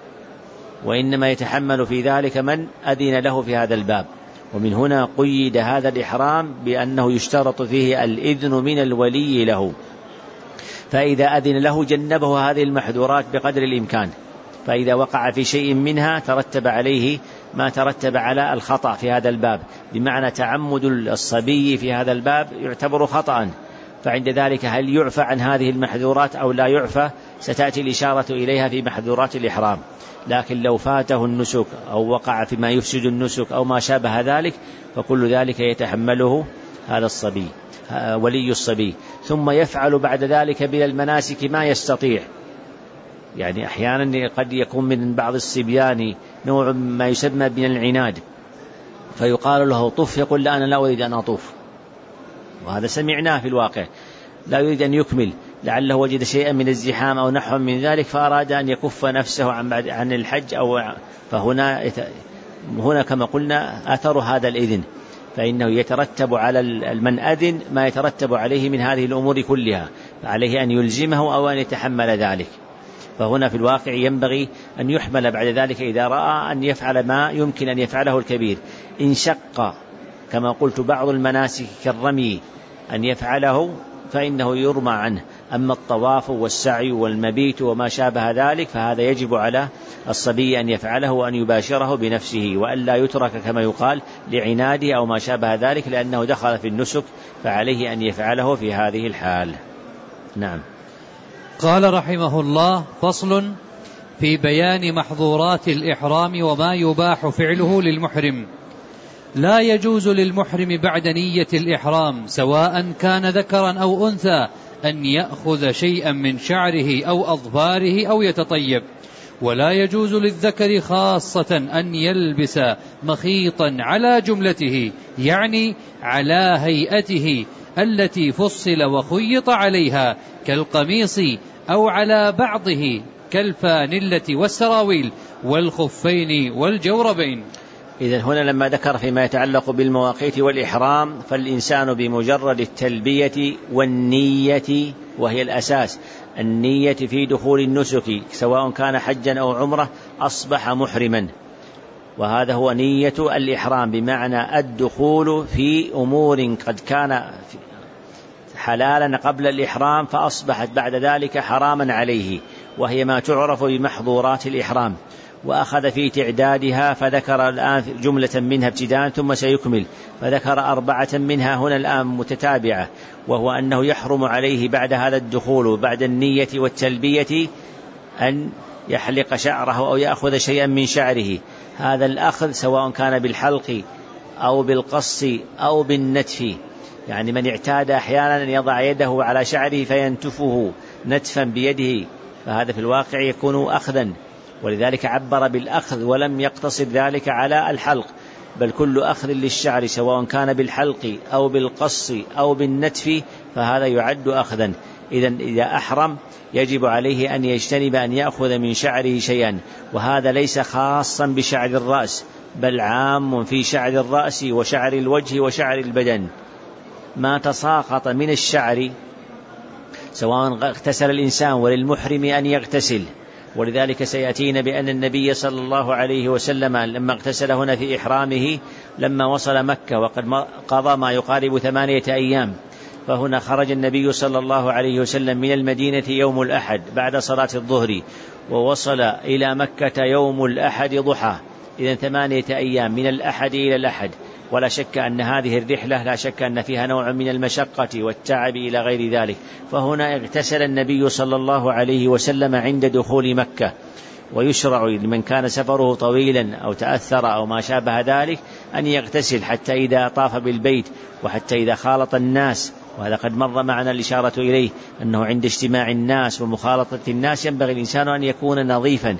[SPEAKER 1] وإنما يتحمل في ذلك من أذن له في هذا الباب. ومن هنا قيد هذا الإحرام بأنه يشترط فيه الإذن من الولي له، فإذا أذن له جنبه هذه المحذورات بقدر الإمكان، فإذا وقع في شيء منها ترتب عليه ما ترتب على الخطأ في هذا الباب، بمعنى تعمد الصبي في هذا الباب يعتبر خطأ، فعند ذلك هل يعفى عن هذه المحذورات أو لا يعفى؟ ستأتي الإشارة إليها في محذورات الإحرام. لكن لو فاته النسك أو وقع فيما يفسد النسك أو ما شابه ذلك فكل ذلك يتحمله هذا الصبي ولي الصبي. ثم يفعل بعد ذلك من المناسك ما يستطيع، يعني أحيانا قد يكون من بعض الصبيان نوع ما يسمى من العناد، فيقال له طف، يقول لا أنا لا أريد أن أطوف، وهذا سمعناه في الواقع، لا يريد أن يكمل، لعله وجد شيئا من الزحام أو نحو من ذلك فأراد أن يكف نفسه عن الحج فهنا كما قلنا أثر هذا الإذن، فإنه يترتب على من أذن ما يترتب عليه من هذه الأمور كلها، فعليه أن يلزمه أو أن يتحمل ذلك. فهنا في الواقع ينبغي أن يحمل بعد ذلك إذا رأى أن يفعل ما يمكن أن يفعله الكبير. إن شق كما قلت بعض المناسك كالرمي أن يفعله فإنه يرمى عنه، أما الطواف والسعي والمبيت وما شابه ذلك فهذا يجب على الصبي أن يفعله وأن يباشره بنفسه، وأن لا يترك كما يقال لعناده أو ما شابه ذلك، لأنه دخل في النسك فعليه أن يفعله في هذه الحال. نعم.
[SPEAKER 2] قال رحمه الله: فصل في بيان محظورات الإحرام وما يباح فعله للمحرم. لا يجوز للمحرم بعد نية الإحرام سواء كان ذكرا أو أنثى أن يأخذ شيئا من شعره أو أظفاره أو يتطيب، ولا يجوز للذكر خاصة أن يلبس مخيطا على جملته، يعني على هيئته التي فصل وخيط عليها كالقميص، أو على بعضه كالفانلة والسراويل والخفين والجوربين.
[SPEAKER 1] إذن هنا لما ذكر فيما يتعلق بالمواقيت والإحرام، فالإنسان بمجرد التلبية والنية، وهي الأساس، النية في دخول النسك سواء كان حجا أو عمرة أصبح محرما، وهذا هو نية الإحرام، بمعنى الدخول في أمور قد كان حلالا قبل الإحرام فأصبحت بعد ذلك حراما عليه، وهي ما تعرف بمحظورات الإحرام. وأخذ في تعدادها فذكر الآن جملة منها ابتداء ثم سيكمل، فذكر 4 منها هنا الآن متتابعة، وهو أنه يحرم عليه بعد هذا الدخول بعد النية والتلبية أن يحلق شعره أو يأخذ شيئا من شعره. هذا الأخذ سواء كان بالحلق أو بالقص أو بالنتف، يعني من اعتاد أحيانا أن يضع يده على شعره فينتفه نتفا بيده، فهذا في الواقع يكون أخذا، ولذلك عبر بالأخذ ولم يقتصر ذلك على الحلق، بل كل أخذ للشعر سواء كان بالحلق أو بالقص أو بالنتف فهذا يعد أخذا. إذن إذا أحرم يجب عليه أن يجتنب أن يأخذ من شعره شيئا، وهذا ليس خاصا بشعر الرأس بل عام في شعر الرأس وشعر الوجه وشعر البدن. ما تساقط من الشعر سواء اغتسل الإنسان، وللمحرم أن يغتسل، ولذلك سيأتينا بأن النبي صلى الله عليه وسلم لما اغتسل هنا في إحرامه لما وصل مكة وقد قضى ما يقارب 8 أيام، فهنا خرج النبي صلى الله عليه وسلم من المدينة يوم الأحد بعد صلاة الظهر، ووصل إلى مكة يوم الأحد ضحى، إذن 8 أيام من الأحد إلى الأحد. ولا شك أن هذه الرحلة لا شك أن فيها نوع من المشقة والتعب إلى غير ذلك، فهنا اغتسل النبي صلى الله عليه وسلم عند دخول مكة. ويشرع لمن كان سفره طويلا أو تأثر أو ما شابه ذلك أن يغتسل حتى إذا طاف بالبيت وحتى إذا خالط الناس، وهذا قد مر معنا الإشارة إليه أنه عند اجتماع الناس ومخالطة الناس ينبغي الإنسان أن يكون نظيفا،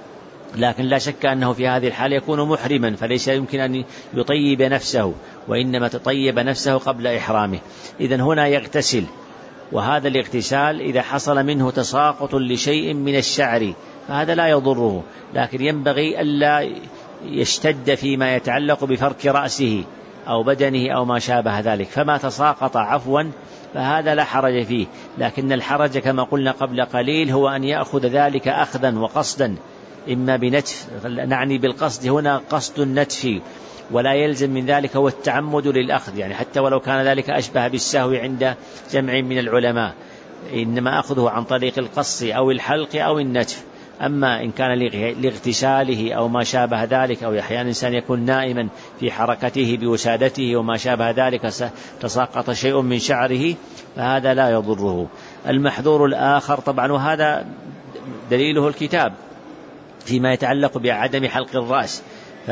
[SPEAKER 1] لكن لا شك أنه في هذه الحالة يكون محرما، فليس يمكن أن يطيب نفسه، وإنما تطيب نفسه قبل إحرامه. إذن هنا يغتسل، وهذا الاغتسال إذا حصل منه تساقط لشيء من الشعر فهذا لا يضره، لكن ينبغي ألا يشتد فيما يتعلق بفرك رأسه أو بدنه أو ما شابه ذلك، فما تساقط عفوا فهذا لا حرج فيه، لكن الحرج كما قلنا قبل قليل هو أن يأخذ ذلك أخذا وقصدا، إما بنتف، نعني بالقصد هنا قصد النتف، ولا يلزم من ذلك هو التعمد للأخذ، يعني حتى ولو كان ذلك أشبه بالسهو عند جمع من العلماء، إنما أخذه عن طريق القص أو الحلق أو النتف. أما إن كان لاغتساله أو ما شابه ذلك، أو أحيانا الإنسان يكون نائما في حركته بوسادته وما شابه ذلك تساقط شيء من شعره فهذا لا يضره. المحظور الآخر طبعا، وهذا دليله الكتاب فيما يتعلق بعدم حلق الرأس،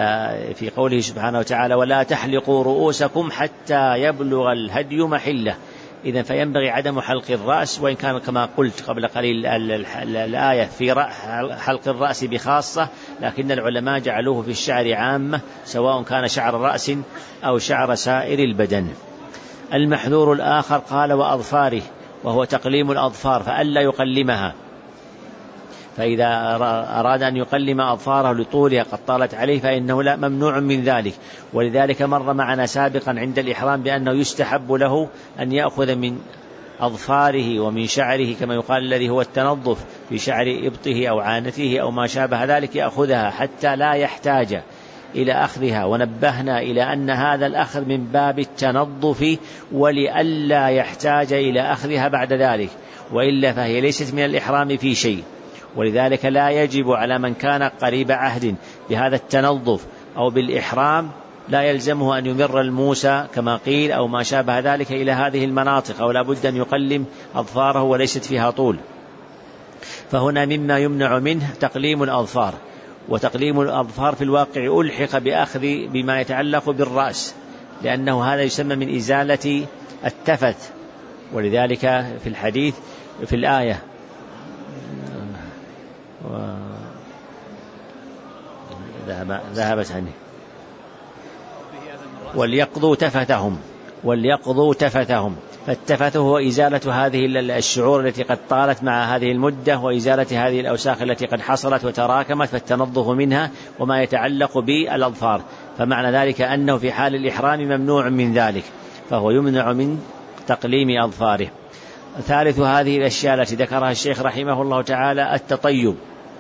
[SPEAKER 1] في قوله سبحانه وتعالى: ولا تحلقوا رؤوسكم حتى يبلغ الهدي محله. إذن فينبغي عدم حلق الرأس، وإن كان كما قلت قبل قليل الآية في حلق الرأس بخاصة، لكن العلماء جعلوه في الشعر عامة سواء كان شعر رأس أو شعر سائر البدن. المحذور الآخر قال: وأظفاره، وهو تقليم الأظفار، فألا يقلمها، فإذا أراد أن يقلم أظفاره لطولها قد طالت عليه فإنه لا ممنوع من ذلك. ولذلك مر معنا سابقا عند الإحرام بأنه يستحب له أن يأخذ من أظفاره ومن شعره كما يقال الذي هو التنظف في شعر إبطه أو عانته أو ما شابه ذلك، يأخذها حتى لا يحتاج إلى أخذها، ونبهنا إلى أن هذا الأخذ من باب التنظف ولئلا يحتاج إلى أخذها بعد ذلك، وإلا فهي ليست من الإحرام في شيء. ولذلك لا يجب على من كان قريب عهد بهذا التنظف أو بالإحرام لا يلزمه أن يمر الموسى كما قيل أو ما شابه ذلك إلى هذه المناطق، أو لا بد أن يقلم أظفاره وليست فيها طول. فهنا مما يمنع منه تقليم الأظفار، وتقليم الأظفار في الواقع ألحق بأخذ بما يتعلق بالرأس، لأنه هذا يسمى من إزالة التفت، ولذلك في الحديث في الآية ذهبت عنه وليقضوا تفثهم، فالتفث هو إزالة هذه الشعور التي قد طالت مع هذه المدة، وإزالة هذه الأوساخ التي قد حصلت وتراكمت، فالتنظف منها وما يتعلق بالأظفار. فمعنى ذلك أنه في حال الإحرام ممنوع من ذلك، فهو يمنع من تقليم أظفاره. ثالث هذه الأشياء التي ذكرها الشيخ رحمه الله تعالى التطيب،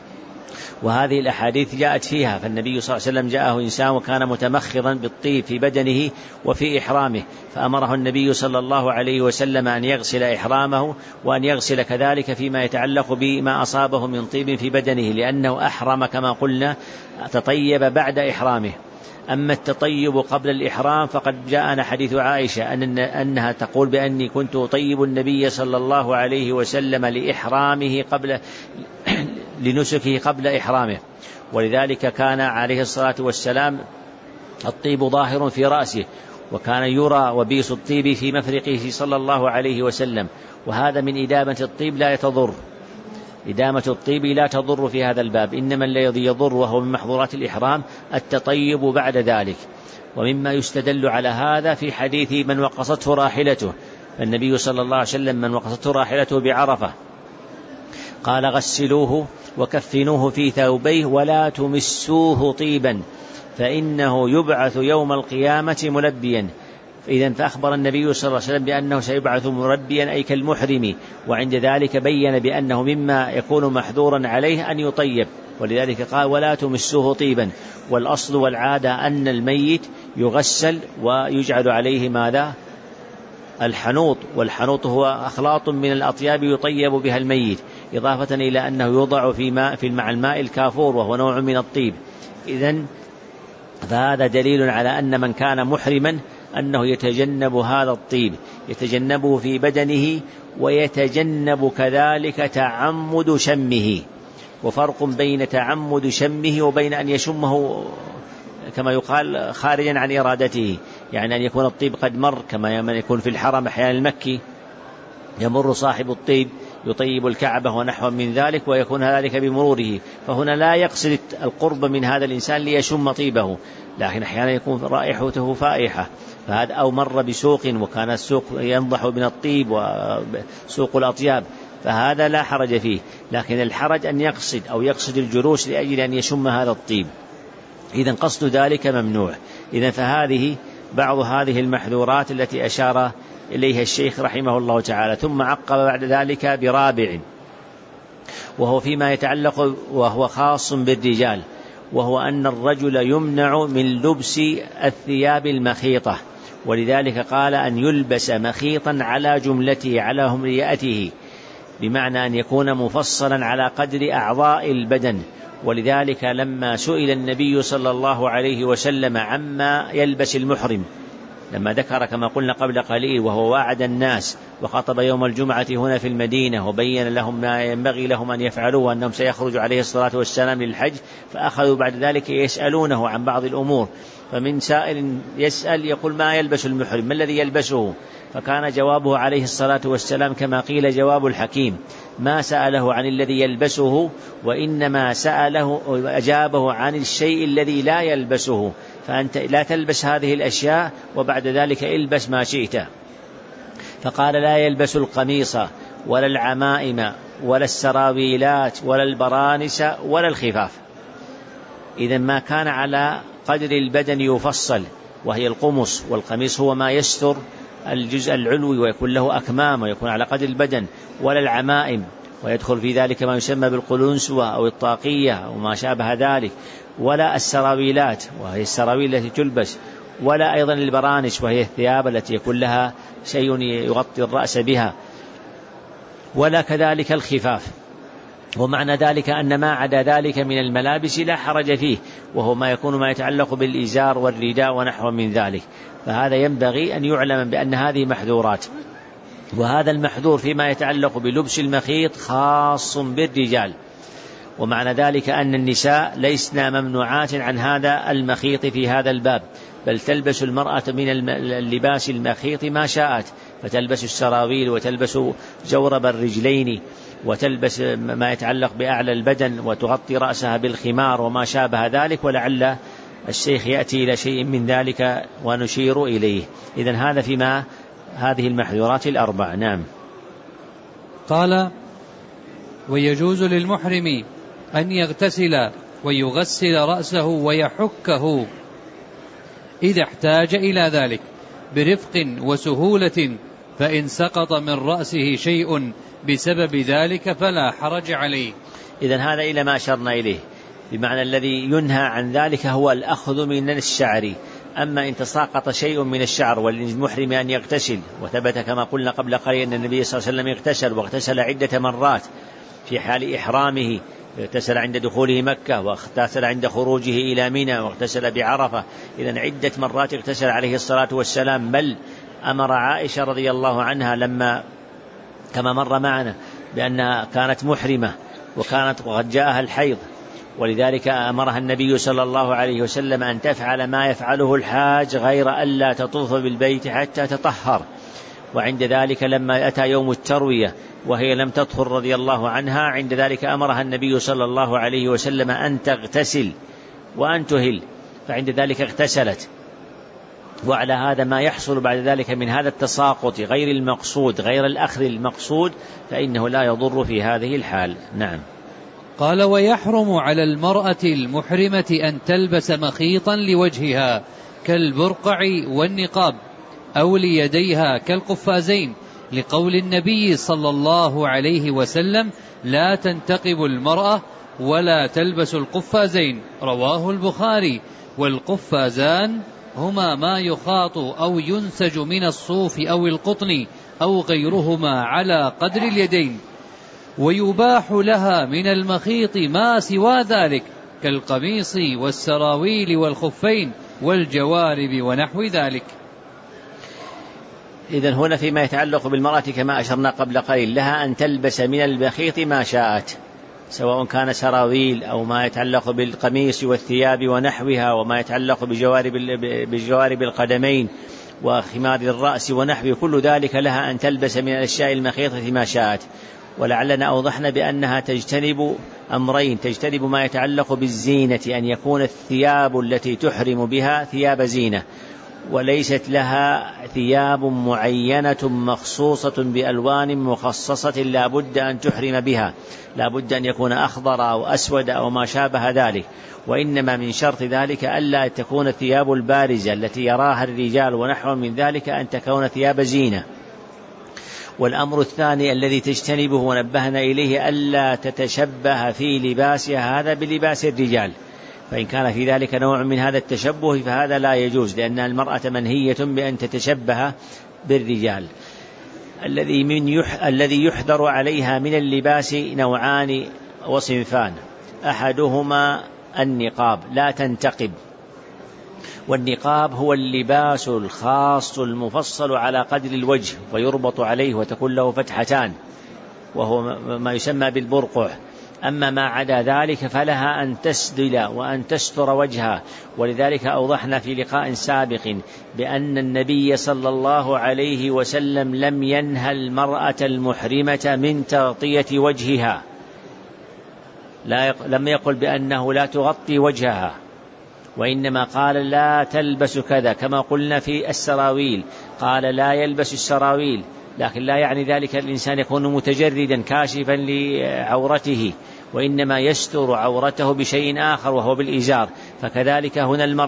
[SPEAKER 1] وهذه الأحاديث جاءت فيها. فالنبي صلى الله عليه وسلم جاءه إنسان وكان متمخضا بالطيب في بدنه وفي إحرامه، فأمره النبي صلى الله عليه وسلم أن يغسل إحرامه، وأن يغسل كذلك فيما يتعلق بما أصابه من طيب في بدنه، لأنه أحرم كما قلنا تطيب بعد إحرامه. أما التطيب قبل الإحرام فقد جاءنا حديث عائشة أنها تقول بأني كنت أطيب النبي صلى الله عليه وسلم لإحرامه لنسكه قبل إحرامه، ولذلك كان عليه الصلاة والسلام الطيب ظاهر في رأسه، وكان يرى وبيص الطيب في مفرقه صلى الله عليه وسلم، وهذا من إدامة الطيب لا يتضر. إدامة الطيب لا تضر في هذا الباب، إنما الذي يضر وهو من محظورات الإحرام التطيب بعد ذلك. ومما يستدل على هذا في حديث من وقصته راحلته، النبي صلى الله عليه وسلم من وقصته راحلته بعرفة قال غسلوه وكفنوه في ثوبيه ولا تمسوه طيبا فإنه يبعث يوم القيامة ملبيا. إذن فأخبر النبي صلى الله عليه وسلم بأنه سيبعث مربيا أي كالمحرم، وعند ذلك بين بأنه مما يكون محذورا عليه أن يطيب، ولذلك قال ولا تمسوه طيبا. والأصل والعادة أن الميت يغسل ويجعل عليه ماذا؟ الحنوط، والحنوط هو أخلاط من الأطياب يطيب بها الميت، إضافة إلى أنه يوضع مع الماء الكافور وهو نوع من الطيب. إذن فهذا دليل على أن من كان محرما أنه يتجنب هذا الطيب، يتجنبه في بدنه، ويتجنب كذلك تعمد شمه. وفرق بين تعمد شمه وبين أن يشمه كما يقال خارجا عن إرادته، يعني أن يكون الطيب قد مر، كما يكون في الحرم أحيانا المكي يمر صاحب الطيب يطيب الكعبة ونحو من ذلك ويكون ذلك بمروره، فهنا لا يقصد القرب من هذا الإنسان ليشم طيبه، لكن أحيانا يكون رائحته فائحة، فهذا أو مر بسوق وكان السوق ينضح من الطيب وسوق الأطياب، فهذا لا حرج فيه. لكن الحرج أن يقصد الجلوس لأجل أن يشم هذا الطيب، إذن قصد ذلك ممنوع. إذن فهذه بعض هذه المحذورات التي أشار إليها الشيخ رحمه الله تعالى. ثم عقب بعد ذلك برابع، وهو فيما يتعلق وهو خاص بالرجال، وهو أن الرجل يمنع من لبس الثياب المخيطة، ولذلك قال أن يلبس مخيطا على جملته على همريته، بمعنى أن يكون مفصلا على قدر أعضاء البدن. ولذلك لما سئل النبي صلى الله عليه وسلم عما يلبس المحرم، لما ذكر كما قلنا قبل قليل وهو وعد الناس وخطب يوم الجمعة هنا في المدينة وبين لهم ما ينبغي لهم أن يفعلوا، وأنهم سيخرج عليه الصلاة والسلام للحج، فأخذوا بعد ذلك يسألونه عن بعض الأمور، فمن سائل يسأل يقول ما يلبس المحرم، ما الذي يلبسه؟ فكان جوابه عليه الصلاة والسلام كما قيل جواب الحكيم، ما سأله عن الذي يلبسه، وإنما سأله وأجابه عن الشيء الذي لا يلبسه، فأنت لا تلبس هذه الأشياء وبعد ذلك البس ما شئت. فقال لا يلبس القميص ولا العمائم ولا السراويلات ولا البرانس ولا الخفاف. إذن ما كان على قدر البدن يفصل، وهي القمص، والقميص هو ما يستر الجزء العلوي ويكون له أكمام ويكون على قدر البدن، ولا العمائم، ويدخل في ذلك ما يسمى بالقلنسوة أو الطاقية أو ما شابه ذلك، ولا السراويلات وهي السراويل التي تلبس، ولا أيضا البرانش وهي الثياب التي يكون لها شيء يغطي الرأس بها، ولا كذلك الخفاف. ومعنى ذلك أن ما عدا ذلك من الملابس لا حرج فيه، وهو ما يكون ما يتعلق بالإزار والرداء ونحو من ذلك. فهذا ينبغي أن يعلم بأن هذه محذورات، وهذا المحذور فيما يتعلق بلبس المخيط خاص بالرجال. ومعنى ذلك أن النساء ليسن ممنوعات عن هذا المخيط في هذا الباب، بل تلبس المرأة من اللباس المخيط ما شاءت، فتلبس السراويل وتلبس جورب الرجلين وتلبس ما يتعلق بأعلى البدن وتغطي رأسها بالخمار وما شابه ذلك، ولعل الشيخ يأتي إلى شيء من ذلك ونشير إليه. إذن هذا فيما هذه المحذورات الأربع. نعم.
[SPEAKER 2] قال: ويجوز للمحرم أن يغتسل ويغسل رأسه ويحكه إذا احتاج إلى ذلك برفق وسهولة، فإن سقط من رأسه شيء بسبب ذلك فلا حرج عليه.
[SPEAKER 1] إذن هذا إلى ما أشرنا إليه، بمعنى الذي ينهى عن ذلك هو الأخذ من الشعر. أما إن تساقط شيء من الشعر وللمحرم أن يغتسل، وثبت كما قلنا قبل قليل أن النبي صلى الله عليه وسلم اغتسل واغتسل عدة مرات في حال إحرامه، اغتسل عند دخوله مكة، واغتسل عند خروجه إلى منى، واغتسل بعرفة. إذن عدة مرات اغتسل عليه الصلاة والسلام، بل أمر عائشة رضي الله عنها لما كما مر معنا بأنها كانت محرمة وكانت قد جاءها الحيض، ولذلك أمرها النبي صلى الله عليه وسلم أن تفعل ما يفعله الحاج غير ألا تطوف بالبيت حتى تطهر. وعند ذلك لما أتى يوم التروية وهي لم تطهر رضي الله عنها، عند ذلك أمرها النبي صلى الله عليه وسلم أن تغتسل وأن تهل، فعند ذلك اغتسلت. وعلى هذا ما يحصل بعد ذلك من هذا التساقط غير المقصود غير الأخذ المقصود فإنه لا يضر في هذه الحال. نعم.
[SPEAKER 2] قال: ويحرم على المرأة المحرمة أن تلبس مخيطا لوجهها كالبرقع والنقاب، أو ليديها كالقفازين، لقول النبي صلى الله عليه وسلم: لا تنتقب المرأة ولا تلبس القفازين. رواه البخاري. والقفازان هما ما يخاط أو ينسج من الصوف أو القطن أو غيرهما على قدر اليدين، ويباح لها من المخيط ما سوى ذلك كالقميص والسراويل والخفين والجوارب ونحو ذلك.
[SPEAKER 1] إذن هنا فيما يتعلق بالمرأة كما أشرنا قبل قليل، لها أن تلبس من المخيط ما شاءت، سواء كان سراويل أو ما يتعلق بالقميص والثياب ونحوها، وما يتعلق بجوارب القدمين وخمار الرأس ونحوه، كل ذلك لها أن تلبس من الأشياء المخيطة ما شاءت. ولعلنا أوضحنا بأنها تجتنب أمرين: تجتنب ما يتعلق بالزينة، أن يكون الثياب التي تحرم بها ثياب زينة، وليست لها ثياب معينة مخصوصة بألوان مخصصة لا بد أن تحرم بها، لا بد أن يكون أخضر أو أسود أو ما شابه ذلك، وإنما من شرط ذلك ألا تكون الثياب البارزة التي يراها الرجال ونحو من ذلك أن تكون ثياب زينة. والأمر الثاني الذي تجتنبه ونبهنا إليه ألا تتشبه في لباسها هذا بلباس الرجال، فإن كان في ذلك نوع من هذا التشبه فهذا لا يجوز، لأن المرأة منهية بأن تتشبه بالرجال. الذي يحذر عليها من اللباس نوعان وصنفان: أحدهما النقاب، لا تنتقب. والنقاب هو اللباس الخاص المفصل على قدر الوجه ويربط عليه وتكون له فتحتان، وهو ما يسمى بالبرقع. أما ما عدا ذلك فلها أن تسدل وأن تستر وجهها. ولذلك أوضحنا في لقاء سابق بأن النبي صلى الله عليه وسلم لم ينهى المرأة المحرمة من تغطية وجهها، لم يقل بأنه لا تغطي وجهها، وإنما قال لا تلبس كذا، كما قلنا في السراويل قال لا يلبس السراويل، لكن لا يعني ذلك الإنسان يكون متجردا كاشفا لعورته، وإنما يستر عورته بشيء آخر وهو بالإزار. فكذلك هنا المرأة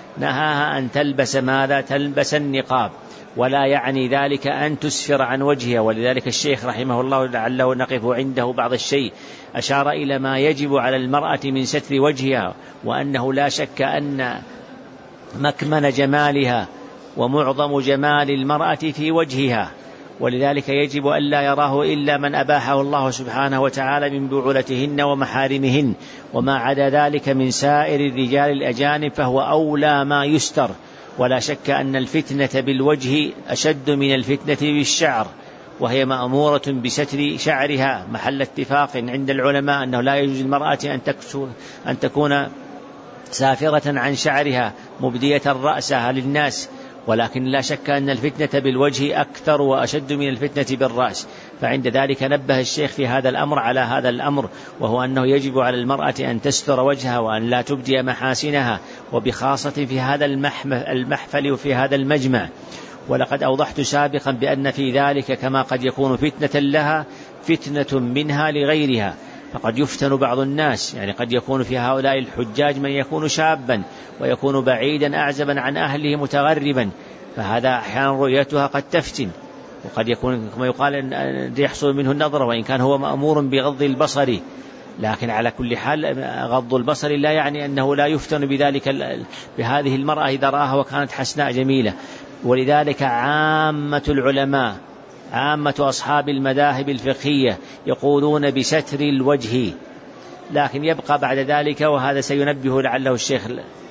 [SPEAKER 1] نهاها أن تلبس ماذا؟ تلبس النقاب، ولا يعني ذلك أن تسفر عن وجهها. ولذلك الشيخ رحمه الله لعله نقف عنده بعض الشيء، أشار إلى ما يجب على المرأة من ستر وجهها، وأنه لا شك أن مكمن جمالها ومعظم جمال المرأة في وجهها، ولذلك يجب أن لا يراه إلا من أباحه الله سبحانه وتعالى من بعولتهن ومحارمهن، وما عدا ذلك من سائر الرجال الأجانب فهو أولى ما يستر. ولا شك أن الفتنة بالوجه أشد من الفتنة بالشعر، وهي مأمورة بستر شعرها محل اتفاق عند العلماء أنه لا يجوز المرأة أن تكون سافرة عن شعرها مبدية رأسها للناس، ولكن لا شك أن الفتنة بالوجه أكثر وأشد من الفتنة بالرأس. فعند ذلك نبه الشيخ في هذا الأمر على هذا الأمر، وهو أنه يجب على المرأة أن تستر وجهها وأن لا تبدي محاسنها، وبخاصة في هذا المحفل وفي هذا المجمع. ولقد أوضحت سابقا بأن في ذلك كما قد يكون فتنة لها فتنة منها لغيرها، فقد يفتن بعض الناس، يعني قد يكون في هؤلاء الحجاج من يكون شابا ويكون بعيدا أعزبا عن أهله متغربا، فهذا أحيانا رؤيتها قد تفتن، وقد يكون كما يقال أن يحصل منه النظر، وإن كان هو مأمور بغض البصر، لكن على كل حال غض البصر لا يعني أنه لا يفتن بذلك بهذه المرأة إذا رآها وكانت حسناء جميلة. ولذلك عامة العلماء، عامة أصحاب المذاهب الفقهية يقولون بستر الوجه، لكن يبقى بعد ذلك، وهذا سينبه لعله الشيخ،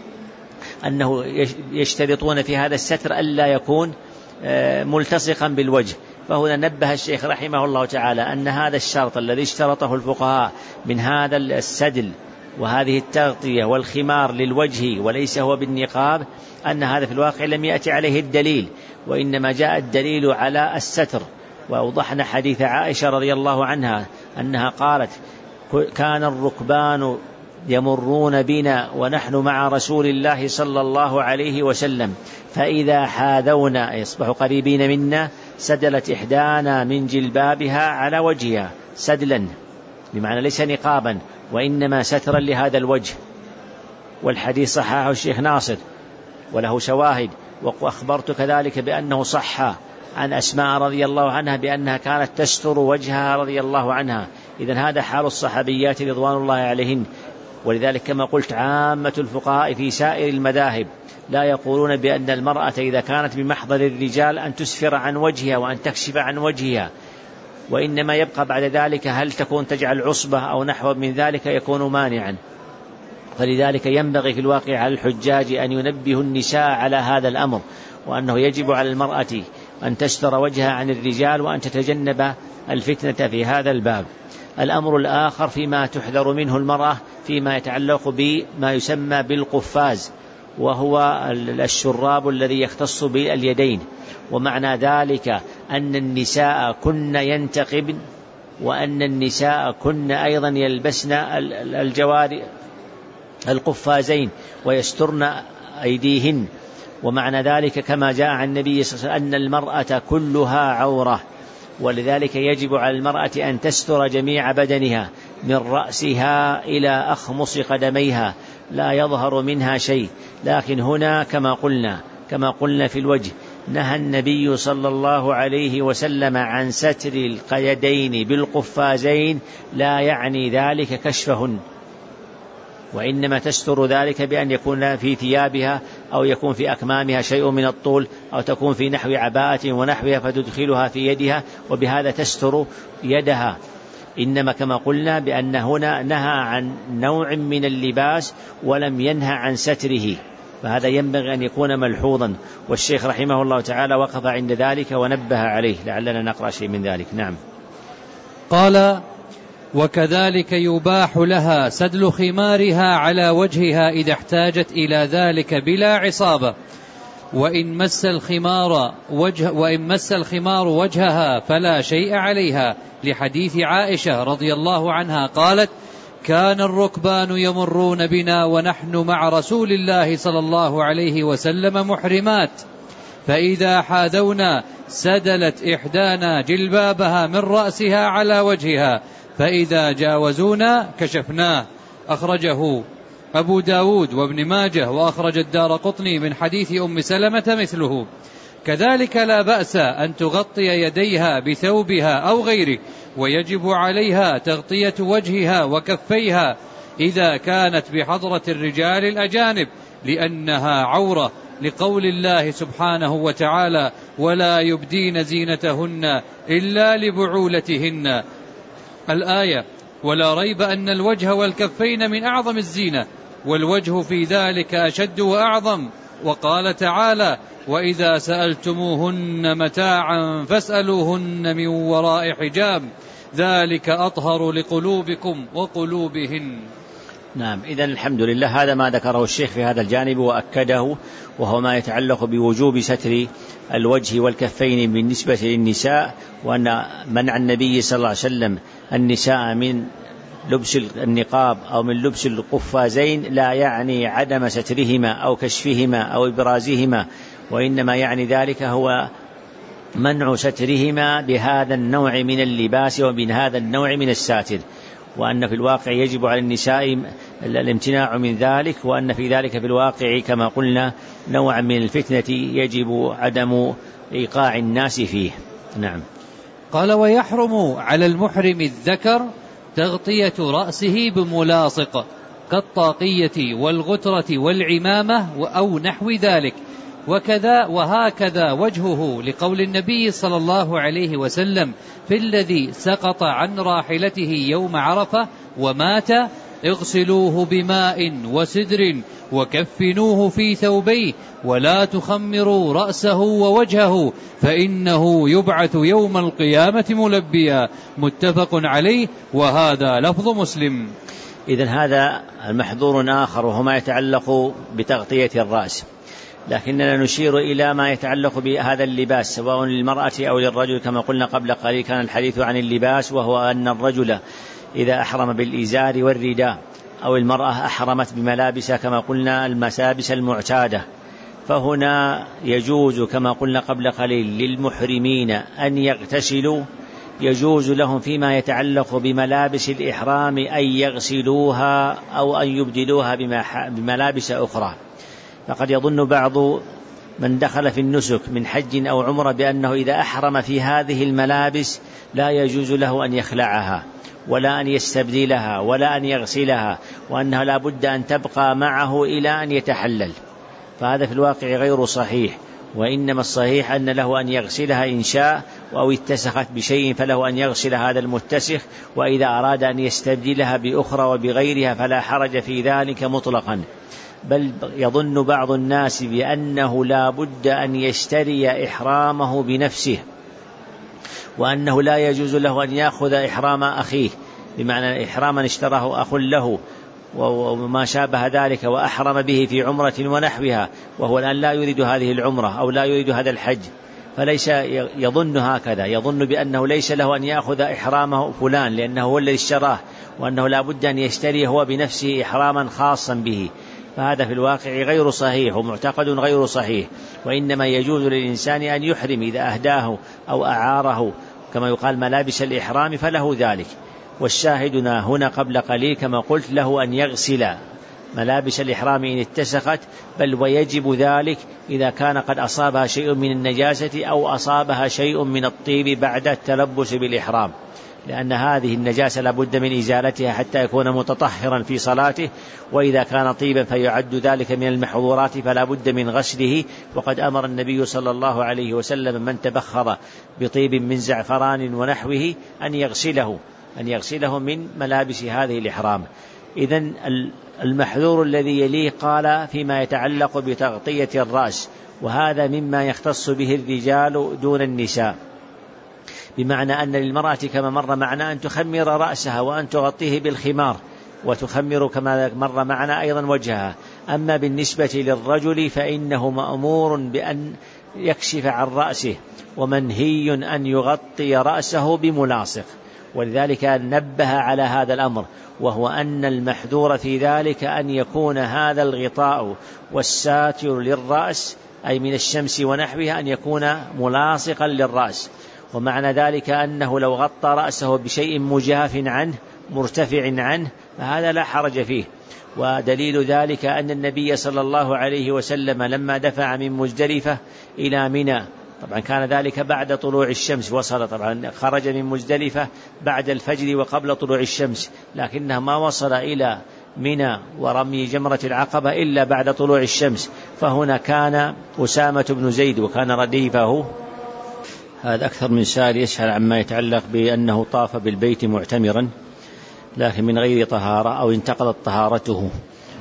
[SPEAKER 1] أنه يشترطون في هذا الستر ألا يكون ملتصقا بالوجه. فهنا نبه الشيخ رحمه الله تعالى أن هذا الشرط الذي اشترطه الفقهاء من هذا السدل وهذه التغطية والخمار للوجه وليس هو بالنقاب، أن هذا في الواقع لم يأتي عليه الدليل، وإنما جاء الدليل على الستر. وأوضحنا حديث عائشة رضي الله عنها أنها قالت: كان الركبان يمرون بنا ونحن مع رسول الله صلى الله عليه وسلم، فإذا حاذونا يصبح قريبين منا سدلت إحدانا من جلبابها على وجهها، سدلا بمعنى ليس نقابا وإنما سترا لهذا الوجه. والحديث صححه الشيخ ناصر وله شواهد، وأخبرت كذلك بأنه صح عن أسماء رضي الله عنها بأنها كانت تستر وجهها رضي الله عنها. إذن هذا حال الصحابيات رضوان الله عليهن. ولذلك كما قلت عامة الفقهاء في سائر المذاهب لا يقولون بأن المرأة إذا كانت بمحضر الرجال أن تسفر عن وجهها وأن تكشف عن وجهها، وإنما يبقى بعد ذلك هل تكون تجعل عصبة أو نحو من ذلك يكون مانعا. فلذلك ينبغي في الواقع على الحجاج أن ينبهوا النساء على هذا الأمر، وأنه يجب على المرأة أن تستر وجهها عن الرجال وأن تتجنب الفتنة في هذا الباب. الأمر الآخر فيما تحذر منه المرأة فيما يتعلق بما يسمى بالقفاز، وهو الشراب الذي يختص باليدين. ومعنى ذلك أن النساء كن ينتقبن، وأن النساء كن أيضا يلبسن الجواري القفازين ويسترن أيديهن. ومعنى ذلك كما جاء عن النبي صلى الله عليه وسلم أن المرأة كلها عورة، ولذلك يجب على المرأة أن تستر جميع بدنها من رأسها إلى أخمص قدميها، لا يظهر منها شيء. لكن هنا كما قلنا في الوجه نهى النبي صلى الله عليه وسلم عن ستر اليدين بالقفازين، لا يعني ذلك كشفهن، وإنما تستر ذلك بأن يكون في ثيابها أو يكون في أكمامها شيء من الطول، أو تكون في نحو عباءة ونحوها فتدخلها في يدها وبهذا تستر يدها. إنما كما قلنا بأن هنا نهى عن نوع من اللباس ولم ينهى عن ستره، فهذا ينبغي أن يكون ملحوظا. والشيخ رحمه الله تعالى وقف عند ذلك ونبه عليه، لعلنا نقرأ شيء من ذلك. نعم.
[SPEAKER 2] قال: وكذلك يباح لها سدل خمارها على وجهها إذا احتاجت إلى ذلك بلا عصابة، وإن مس الخمار وجهها فلا شيء عليها، لحديث عائشة رضي الله عنها قالت: كان الركبان يمرون بنا ونحن مع رسول الله صلى الله عليه وسلم محرمات، فإذا حاذونا سدلت إحدانا جلبابها من رأسها على وجهها، فإذا جاوزونا كشفناه. أخرجه أبو داود وابن ماجه، وأخرج الدارقطني من حديث أم سلمة مثله. كذلك لا بأس أن تغطي يديها بثوبها أو غيره، ويجب عليها تغطية وجهها وكفيها إذا كانت بحضرة الرجال الأجانب، لأنها عورة، لقول الله سبحانه وتعالى: ولا يبدين زينتهن إلا لبعولتهن، الآية. ولا ريب أن الوجه والكفين من أعظم الزينة، والوجه في ذلك أشد وأعظم. وقال تعالى: وإذا سألتموهن متاعا فاسألوهن من وراء حجاب، ذلك أطهر لقلوبكم وقلوبهن.
[SPEAKER 1] نعم. إذن الحمد لله، هذا ما ذكره الشيخ في هذا الجانب وأكده، وهو ما يتعلق بوجوب ستر الوجه والكفين بالنسبة للنساء، وأن منع النبي صلى الله عليه وسلم النساء من لبس النقاب أو من لبس القفازين لا يعني عدم سترهما أو كشفهما أو إبرازهما، وإنما يعني ذلك هو منع سترهما بهذا النوع من اللباس ومن هذا النوع من الساتر، وأن في الواقع يجب على النساء الامتناع من ذلك، وأن في ذلك في الواقع كما قلنا نوع من الفتنة يجب عدم إيقاع الناس فيه. نعم.
[SPEAKER 2] قال: ويحرم على المحرم الذكر تغطية رأسه بملاصق كالطاقية والغترة والعمامة أو نحو ذلك، وهكذا وجهه، لقول النبي صلى الله عليه وسلم في الذي سقط عن راحلته يوم عرفة ومات: اغسلوه بماء وسدر وكفنوه في ثوبيه ولا تخمروا رأسه ووجهه فإنه يبعث يوم القيامة ملبيا. متفق عليه، وهذا لفظ مسلم.
[SPEAKER 1] إذن هذا المحظور آخر، وهو ما يتعلق بتغطية الرأس، لكننا نشير إلى ما يتعلق بهذا اللباس سواء للمرأة أو للرجل. كما قلنا قبل قليل كان الحديث عن اللباس، وهو أن الرجل إذا أحرم بالإزار والرداء، أو المرأة أحرمت بملابس كما قلنا المسابس المعتادة، فهنا يجوز كما قلنا قبل قليل للمحرمين أن يغتسلوا، يجوز لهم فيما يتعلق بملابس الإحرام أن يغسلوها أو أن يبدلوها بملابس أخرى. فقد يظن بعض من دخل في النسك من حج أو عمرة بأنه إذا أحرم في هذه الملابس لا يجوز له أن يخلعها ولا أن يستبدلها ولا أن يغسلها، وأنها لا بد أن تبقى معه إلى أن يتحلل، فهذا في الواقع غير صحيح، وإنما الصحيح أن له أن يغسلها إن شاء، أو اتسخت بشيء فله أن يغسل هذا المتسخ، وإذا أراد أن يستبدلها بأخرى وبغيرها فلا حرج في ذلك مطلقا. بل يظن بعض الناس بأنه لا بد أن يشتري إحرامه بنفسه، وأنه لا يجوز له أن يأخذ إحرام أخيه، بمعنى إحراما اشتراه أخ له وما شابه ذلك وأحرم به في عمرة ونحوها، وهو الآن لا يريد هذه العمرة أو لا يريد هذا الحج، فليس يظن هكذا، يظن بأنه ليس له أن يأخذ إحرامه فلان لأنه هو الذي اشتراه، وأنه لا بد أن يشتري هو بنفسه إحراما خاصا به، فهذا في الواقع غير صحيح ومعتقد غير صحيح. وإنما يجوز للإنسان أن يحرم إذا أهداه أو أعاره كما يقال ملابس الإحرام فله ذلك. والشاهدنا هنا قبل قليل كما قلت له أن يغسل ملابس الإحرام إن اتسخت، بل ويجب ذلك إذا كان قد أصابها شيء من النجاسة أو أصابها شيء من الطيب بعد التلبس بالإحرام، لأن هذه النجاسة لابد من إزالتها حتى يكون متطهرا في صلاته، وإذا كان طيبا فيعد ذلك من المحظورات فلا بد من غسله. وقد أمر النبي صلى الله عليه وسلم من تبخر بطيب من زعفران ونحوه أن يغسله من ملابس هذه الإحرام. إذن المحظور الذي يليه قال فيما يتعلق بتغطية الرأس، وهذا مما يختص به الرجال دون النساء، بمعنى أن للمرأة كما مر معنا أن تخمر رأسها وأن تغطيه بالخمار، وتخمر كما مر معنا أيضا وجهها. أما بالنسبة للرجل فإنه مأمور بأن يكشف عن رأسه، ومنهي أن يغطي رأسه بملاصق، ولذلك نبه على هذا الأمر، وهو أن المحذور في ذلك أن يكون هذا الغطاء والساتر للرأس أي من الشمس ونحوها أن يكون ملاصقا للرأس، ومعنى ذلك أنه لو غطى رأسه بشيء مجاف عنه مرتفع عنه فهذا لا حرج فيه. ودليل ذلك أن النبي صلى الله عليه وسلم لما دفع من مزدلفة إلى منى، طبعا كان ذلك بعد طلوع الشمس، وصل طبعا خرج من مزدلفة بعد الفجر وقبل طلوع الشمس، لكنه ما وصل إلى منى ورمي جمرة العقبة إلا بعد طلوع الشمس. فهنا كان أسامة بن زيد وكان رديفه. هذا أكثر من سؤال يسأل عما يتعلق بأنه طاف بالبيت معتمرا لكن من غير طهارة أو انتقضت طهارته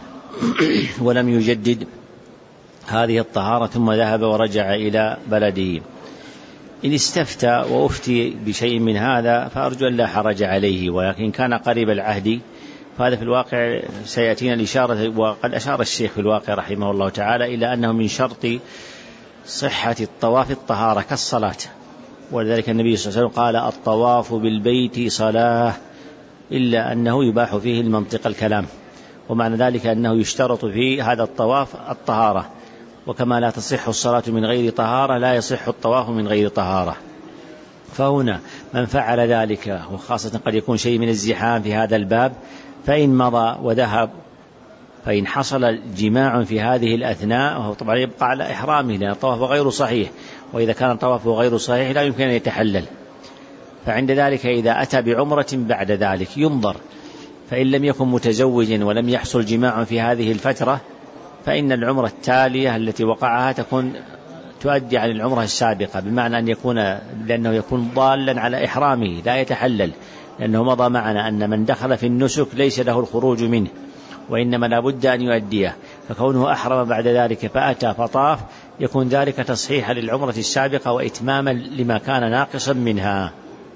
[SPEAKER 1] ولم يجدد هذه الطهارة ثم ذهب ورجع إلى بلده. إن استفتى وأفتي بشيء من هذا فأرجو أن لا حرج عليه، ولكن كان قريب العهد فهذا في الواقع سيأتينا الإشارة. وقد أشار الشيخ في الواقع رحمه الله تعالى إلى أنه من شرط صحة الطواف الطهارة كالصلاة، ولذلك النبي صلى الله عليه وسلم قال الطواف بالبيت صلاة، إلا أنه يباح فيه المنطق الكلام، ومعنى ذلك أنه يشترط في هذا الطواف الطهارة، وكما لا تصح الصلاة من غير طهارة لا يصح الطواف من غير طهارة. فهنا من فعل ذلك وخاصة قد يكون شيء من الزحام في هذا الباب فإن مضى وذهب فإن حصل جماع في هذه الأثناء وهو طبعا يبقى على إحرامه لأن الطواف غير صحيح، وإذا كان طوافه غير صحيح لا يمكن أن يتحلل. فعند ذلك إذا أتى بعمرة بعد ذلك ينظر، فإن لم يكن متزوجا ولم يحصل جماع في هذه الفترة فإن العمرة التالية التي وقعها تؤدي عن العمرة السابقة، بمعنى أن لأنه يكون ضالا على إحرامه لا يتحلل، لأنه مضى معنا أن من دخل في النسك ليس له الخروج منه وإنما لا بد أن يؤديه، فكونه أحرم بعد ذلك فأتى فطاف يكون ذلك تصحيحا للعمرة السابقة وإتماما لما كان ناقصا منها.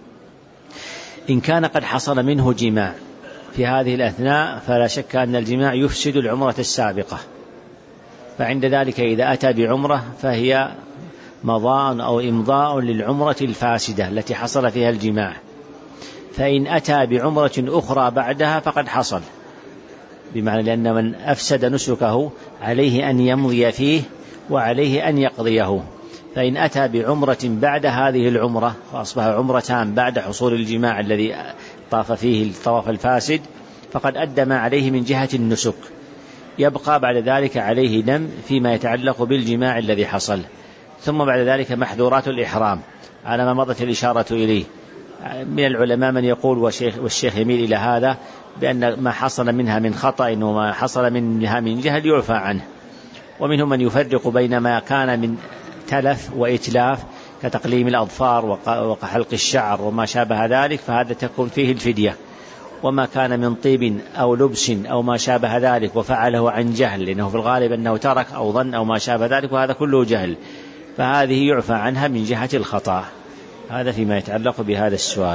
[SPEAKER 1] إن كان قد حصل منه جماع في هذه الأثناء فلا شك أن الجماع يفسد العمرة السابقة، فعند ذلك إذا أتى بعمرة فهي مضاء أو إمضاء للعمرة الفاسدة التي حصل فيها الجماع. فإن أتى بعمرة أخرى بعدها فقد حصل، بمعنى لأن من أفسد نسكه عليه أن يمضي فيه وعليه أن يقضيه. فإن أتى بعمرة بعد هذه العمرة فأصبح عمرتان بعد حصول الجماع الذي طاف فيه الطواف الفاسد فقد أدى ما عليه من جهة النسك، يبقى بعد ذلك عليه دم فيما يتعلق بالجماع الذي حصل. ثم بعد ذلك محذورات الإحرام على ما مضت الإشارة إليه. من العلماء من يقول والشيخ يميل إلى هذا بأن ما حصل منها من خطأ وما حصل منها من جهل يعفى عنه، ومنهم من يفرق بين ما كان من تلف وإتلاف كتقليم الأظفار وحلق الشعر وما شابه ذلك فهذا تكون فيه الفدية، وما كان من طيب أو لبس أو ما شابه ذلك وفعله عن جهل لأنه في الغالب أنه ترك أو ظن أو ما شابه ذلك وهذا كله جهل، فهذه يعفى عنها من جهة الخطأ. هذا فيما يتعلق بهذا السؤال.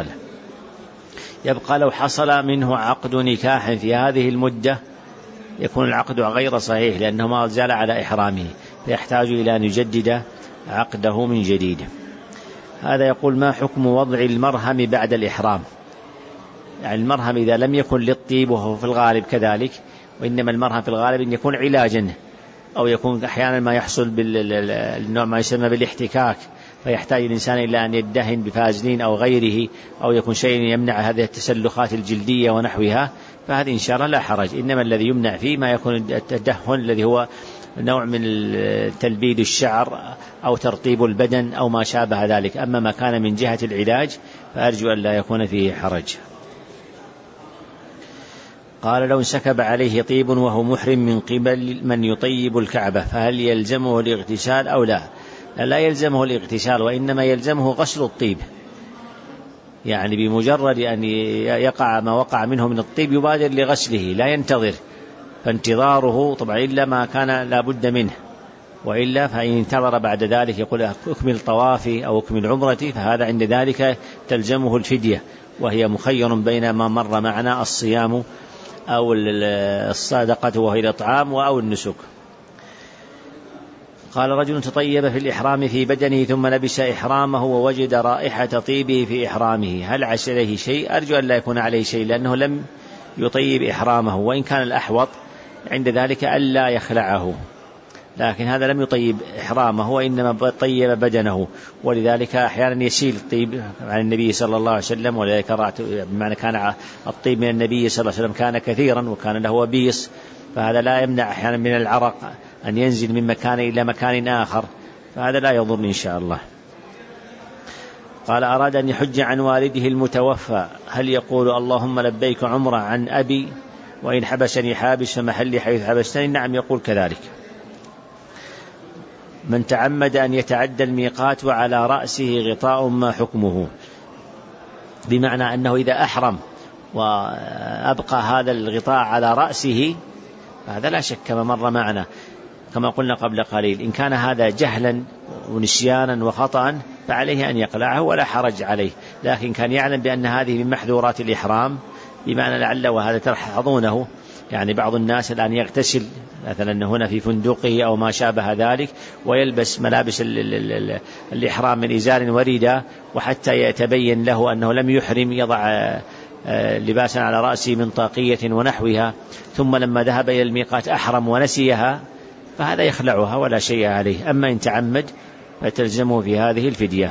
[SPEAKER 1] يبقى لو حصل منه عقد نكاح في هذه المدة يكون العقد غير صحيح لأنه ما زال على إحرامه فيحتاج إلى أن يجدد عقده من جديد. هذا يقول ما حكم وضع المرهم بعد الإحرام؟ يعني المرهم إذا لم يكن للطيب وهو في الغالب كذلك، وإنما المرهم في الغالب أن يكون علاجا أو يكون أحيانا ما يحصل بالنوع ما يسمى بالاحتكاك فيحتاج الإنسان إلى أن يدهن بفازلين أو غيره أو يكون شيء يمنع هذه التسلخات الجلدية ونحوها، فهذه إن شاء الله لا حرج. إنما الذي يمنع فيه ما يكون التدهن الذي هو نوع من تلبيد الشعر أو ترطيب البدن أو ما شابه ذلك. أما ما كان من جهة العلاج فأرجو أن لا يكون فيه حرج. قال لو انسكب عليه طيب وهو محرم من قبل من يطيب الكعبة فهل يلزمه الاغتسال أو لا؟ لا يلزمه الاغتسال وإنما يلزمه غسل الطيب، يعني بمجرد أن يقع ما وقع منه من الطيب يبادر لغسله لا ينتظر، فانتظاره طبعا إلا ما كان لا بد منه، وإلا فإن انتظر بعد ذلك يقول أكمل طوافي أو أكمل عمرتي فهذا عند ذلك تلزمه الفدية، وهي مخير بين ما مر معنا الصيام أو الصدقة وهي الإطعام أو النسك. قال رجل تطيب في الإحرام في بدنه ثم لبس إحرامه ووجد رائحة طيبه في إحرامه هل عليه شيء؟ أرجو أن لا يكون عليه شيء لأنه لم يطيب إحرامه، وإن كان الأحوط عند ذلك ألا يخلعه لكن هذا لم يطيب إحرامه وإنما طيب بدنه، ولذلك أحيانا يسيل الطيب عن النبي صلى الله عليه وسلم، ولذلك بمعنى كان الطيب من النبي صلى الله عليه وسلم كان كثيرا وكان له وبيص، فهذا لا يمنع أحيانا من العرق أن ينزل من مكان إلى مكان آخر، فهذا لا يضر إن شاء الله. قال: أراد أن يحج عن والده المتوفى، هل يقول اللهم لبيك عمرة عن أبي وإن حبسني حابس فمحلي حيث حبستني؟ نعم، يقول كذلك. من تعمد أن يتعدى الميقات وعلى رأسه غطاء ما حكمه؟ بمعنى أنه إذا أحرم وأبقى هذا الغطاء على رأسه هذا لا شك كما مر معنا كما قلنا قبل قليل، إن كان هذا جهلا ونسيانا وخطأ فعليه أن يقلعه ولا حرج عليه، لكن كان يعلم بأن هذه من محذورات الإحرام، بمعنى لعل وهذا تلحظونه، يعني بعض الناس الآن يغتسل مثلا هنا في فندقه أو ما شابه ذلك ويلبس ملابس الإحرام من إزار ورداء، وحتى يتبين له أنه لم يحرم يضع لباسا على رأسه من طاقية ونحوها، ثم لما ذهب إلى الميقات أحرم ونسيها، فهذا يخلعها ولا شيء عليه. أما إن تعمد فتلزمه في هذه الفدية.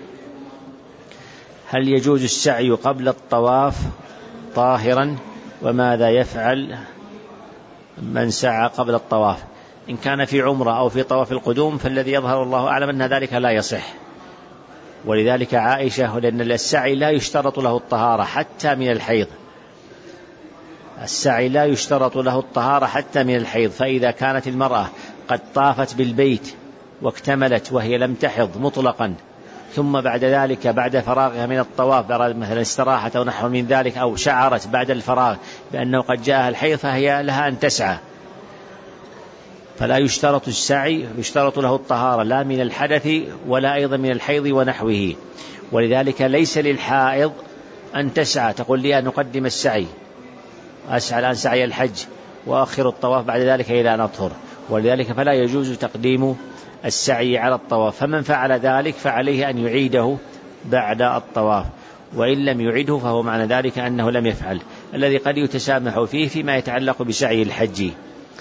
[SPEAKER 1] هل يجوز السعي قبل الطواف طاهرا؟ وماذا يفعل من سعى قبل الطواف؟ إن كان في عمرة أو في طواف القدوم فالذي يظهر الله أعلم أن ذلك لا يصح، ولذلك عائشة لأن السعي لا يشترط له الطهارة حتى من الحيض، السعي لا يشترط له الطهارة حتى من الحيض، فإذا كانت المرأة قد طافت بالبيت واكتملت وهي لم تحض مطلقا، ثم بعد ذلك بعد فراغها من الطواف مثلا استراحة أو نحو من ذلك، أو شعرت بعد الفراغ بأنه قد جاءها الحيض، فهي لها أن تسعى، فلا يشترط السعي، يشترط له الطهارة لا من الحدث ولا أيضا من الحيض ونحوه. ولذلك ليس للحائض أن تسعى تقول لي أن نقدم السعي، أسعى الآن سعي الحج وأخر الطواف بعد ذلك إلى أن أطهر، ولذلك فلا يجوز تقديم السعي على الطواف، فمن فعل ذلك فعليه أن يعيده بعد الطواف، وإن لم يعيده فهو معنى ذلك أنه لم يفعل، الذي قد يتسامح فيه فيما يتعلق بسعي الحج.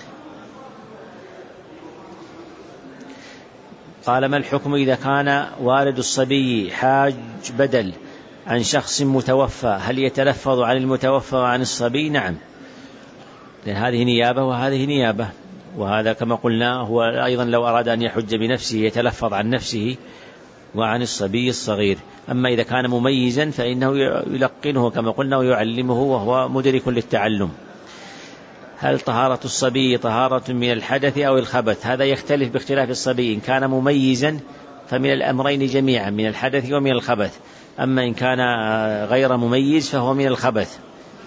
[SPEAKER 1] قال: ما الحكم إذا كان والد الصبي حاج بدل عن شخص متوفى، هل يتلفظ عن المتوفى وعن الصبي؟ نعم، لأن هذه نيابة وهذه نيابة، وهذا كما قلنا هو أيضا لو أراد أن يحج بنفسه يتلفظ عن نفسه وعن الصبي الصغير. أما إذا كان مميزا فإنه يلقنه كما قلنا ويعلمه وهو مدرك للتعلم. هل طهارة الصبي طهارة من الحدث أو الخبث؟ هذا يختلف باختلاف الصبي، إن كان مميزا فمن الأمرين جميعا، من الحدث ومن الخبث، أما إن كان غير مميز فهو من الخبث.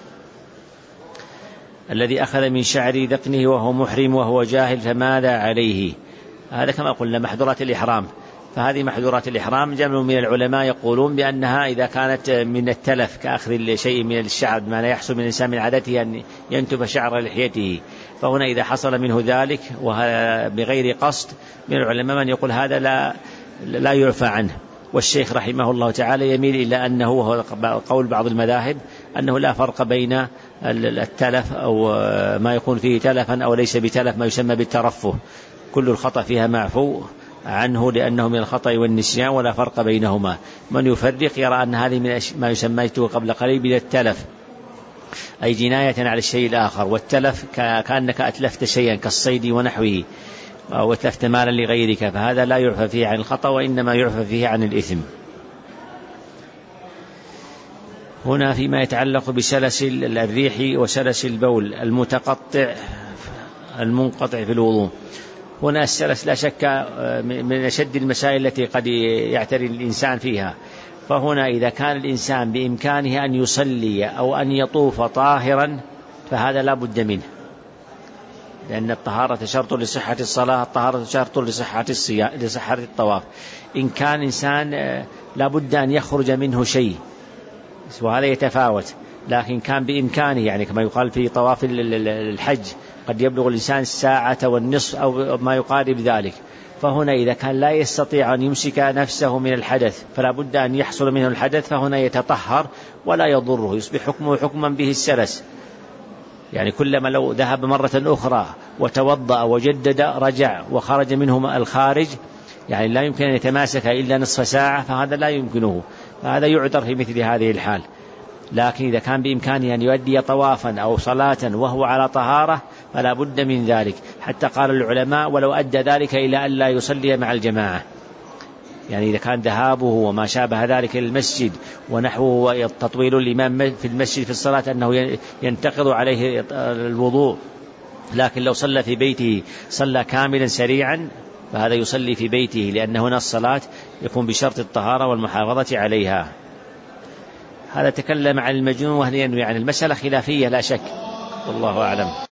[SPEAKER 1] الذي أخذ من شعر ذقنه وهو محرم وهو جاهل فماذا عليه؟ هذا كما قلنا محظورات الإحرام، فهذه محظورات الإحرام جمع من العلماء يقولون بأنها إذا كانت من التلف كأخذ شيء من الشعر، بما لا يحصل من الإنسان من عادته أن ينتف شعر لحيته، فهنا إذا حصل منه ذلك بغير قصد من العلماء من يقول هذا لا يعفى عنه، والشيخ رحمه الله تعالى يميل إلى أنه وهو قول بعض المذاهب أنه لا فرق بين التلف أو ما يكون فيه تلفا أو ليس بتلف، ما يسمى بالترفه، كل الخطأ فيها معفو عنه لأنه من الخطأ والنسيان ولا فرق بينهما. من يفرق يرى أن هذه من ما يسميته قبل قليل من التلف، أي جناية على الشيء الآخر، والتلف كأنك أتلفت شيئا كالصيد ونحوه أو أتلفت مالا لغيرك، فهذا لا يعفى فيه عن الخطأ وإنما يعفى فيه عن الإثم. هنا فيما يتعلق بسلسل الريح وسلسل البول المنقطع في الوضوء، هنا السلس لا شك من أشد المسائل التي قد يعتري الإنسان فيها، فهنا إذا كان الإنسان بإمكانه أن يصلي أو أن يطوف طاهرا فهذا لا بد منه، لأن الطهارة شرط لصحة الصلاة، الطهارة شرط لصحة الطواف. إن كان إنسان لا بد أن يخرج منه شيء وهذا يتفاوت، لكن كان بإمكانه، يعني كما يقال في طواف الحج قد يبلغ الإنسان ساعة والنصف أو ما يقارب ذلك، فهنا إذا كان لا يستطيع أن يمسك نفسه من الحدث فلا بد أن يحصل منه الحدث، فهنا يتطهر ولا يضره، يصبح حكمه حكما به السلس، يعني كلما لو ذهب مرة أخرى وتوضأ وجدد رجع وخرج منه الخارج، يعني لا يمكن أن يتماسك إلا نصف ساعة، فهذا لا يمكنه، فهذا يعذر في مثل هذه الحال. لكن إذا كان بإمكانه أن يؤدي طوافا أو صلاة وهو على طهارة فلا بد من ذلك، حتى قال العلماء ولو أدى ذلك إلى أن لا يصلي مع الجماعة، يعني إذا كان ذهابه وما شابه ذلك للمسجد ونحوه تطويل الإمام في المسجد في الصلاة أنه ينتقض عليه الوضوء، لكن لو صلى في بيته صلى كاملا سريعا فهذا يصلي في بيته، لأن هنا الصلاة يكون بشرط الطهارة والمحافظة عليها. هذا تكلم عن المجنون وهل ينوي عن المسألة خلافية لا شك، والله أعلم.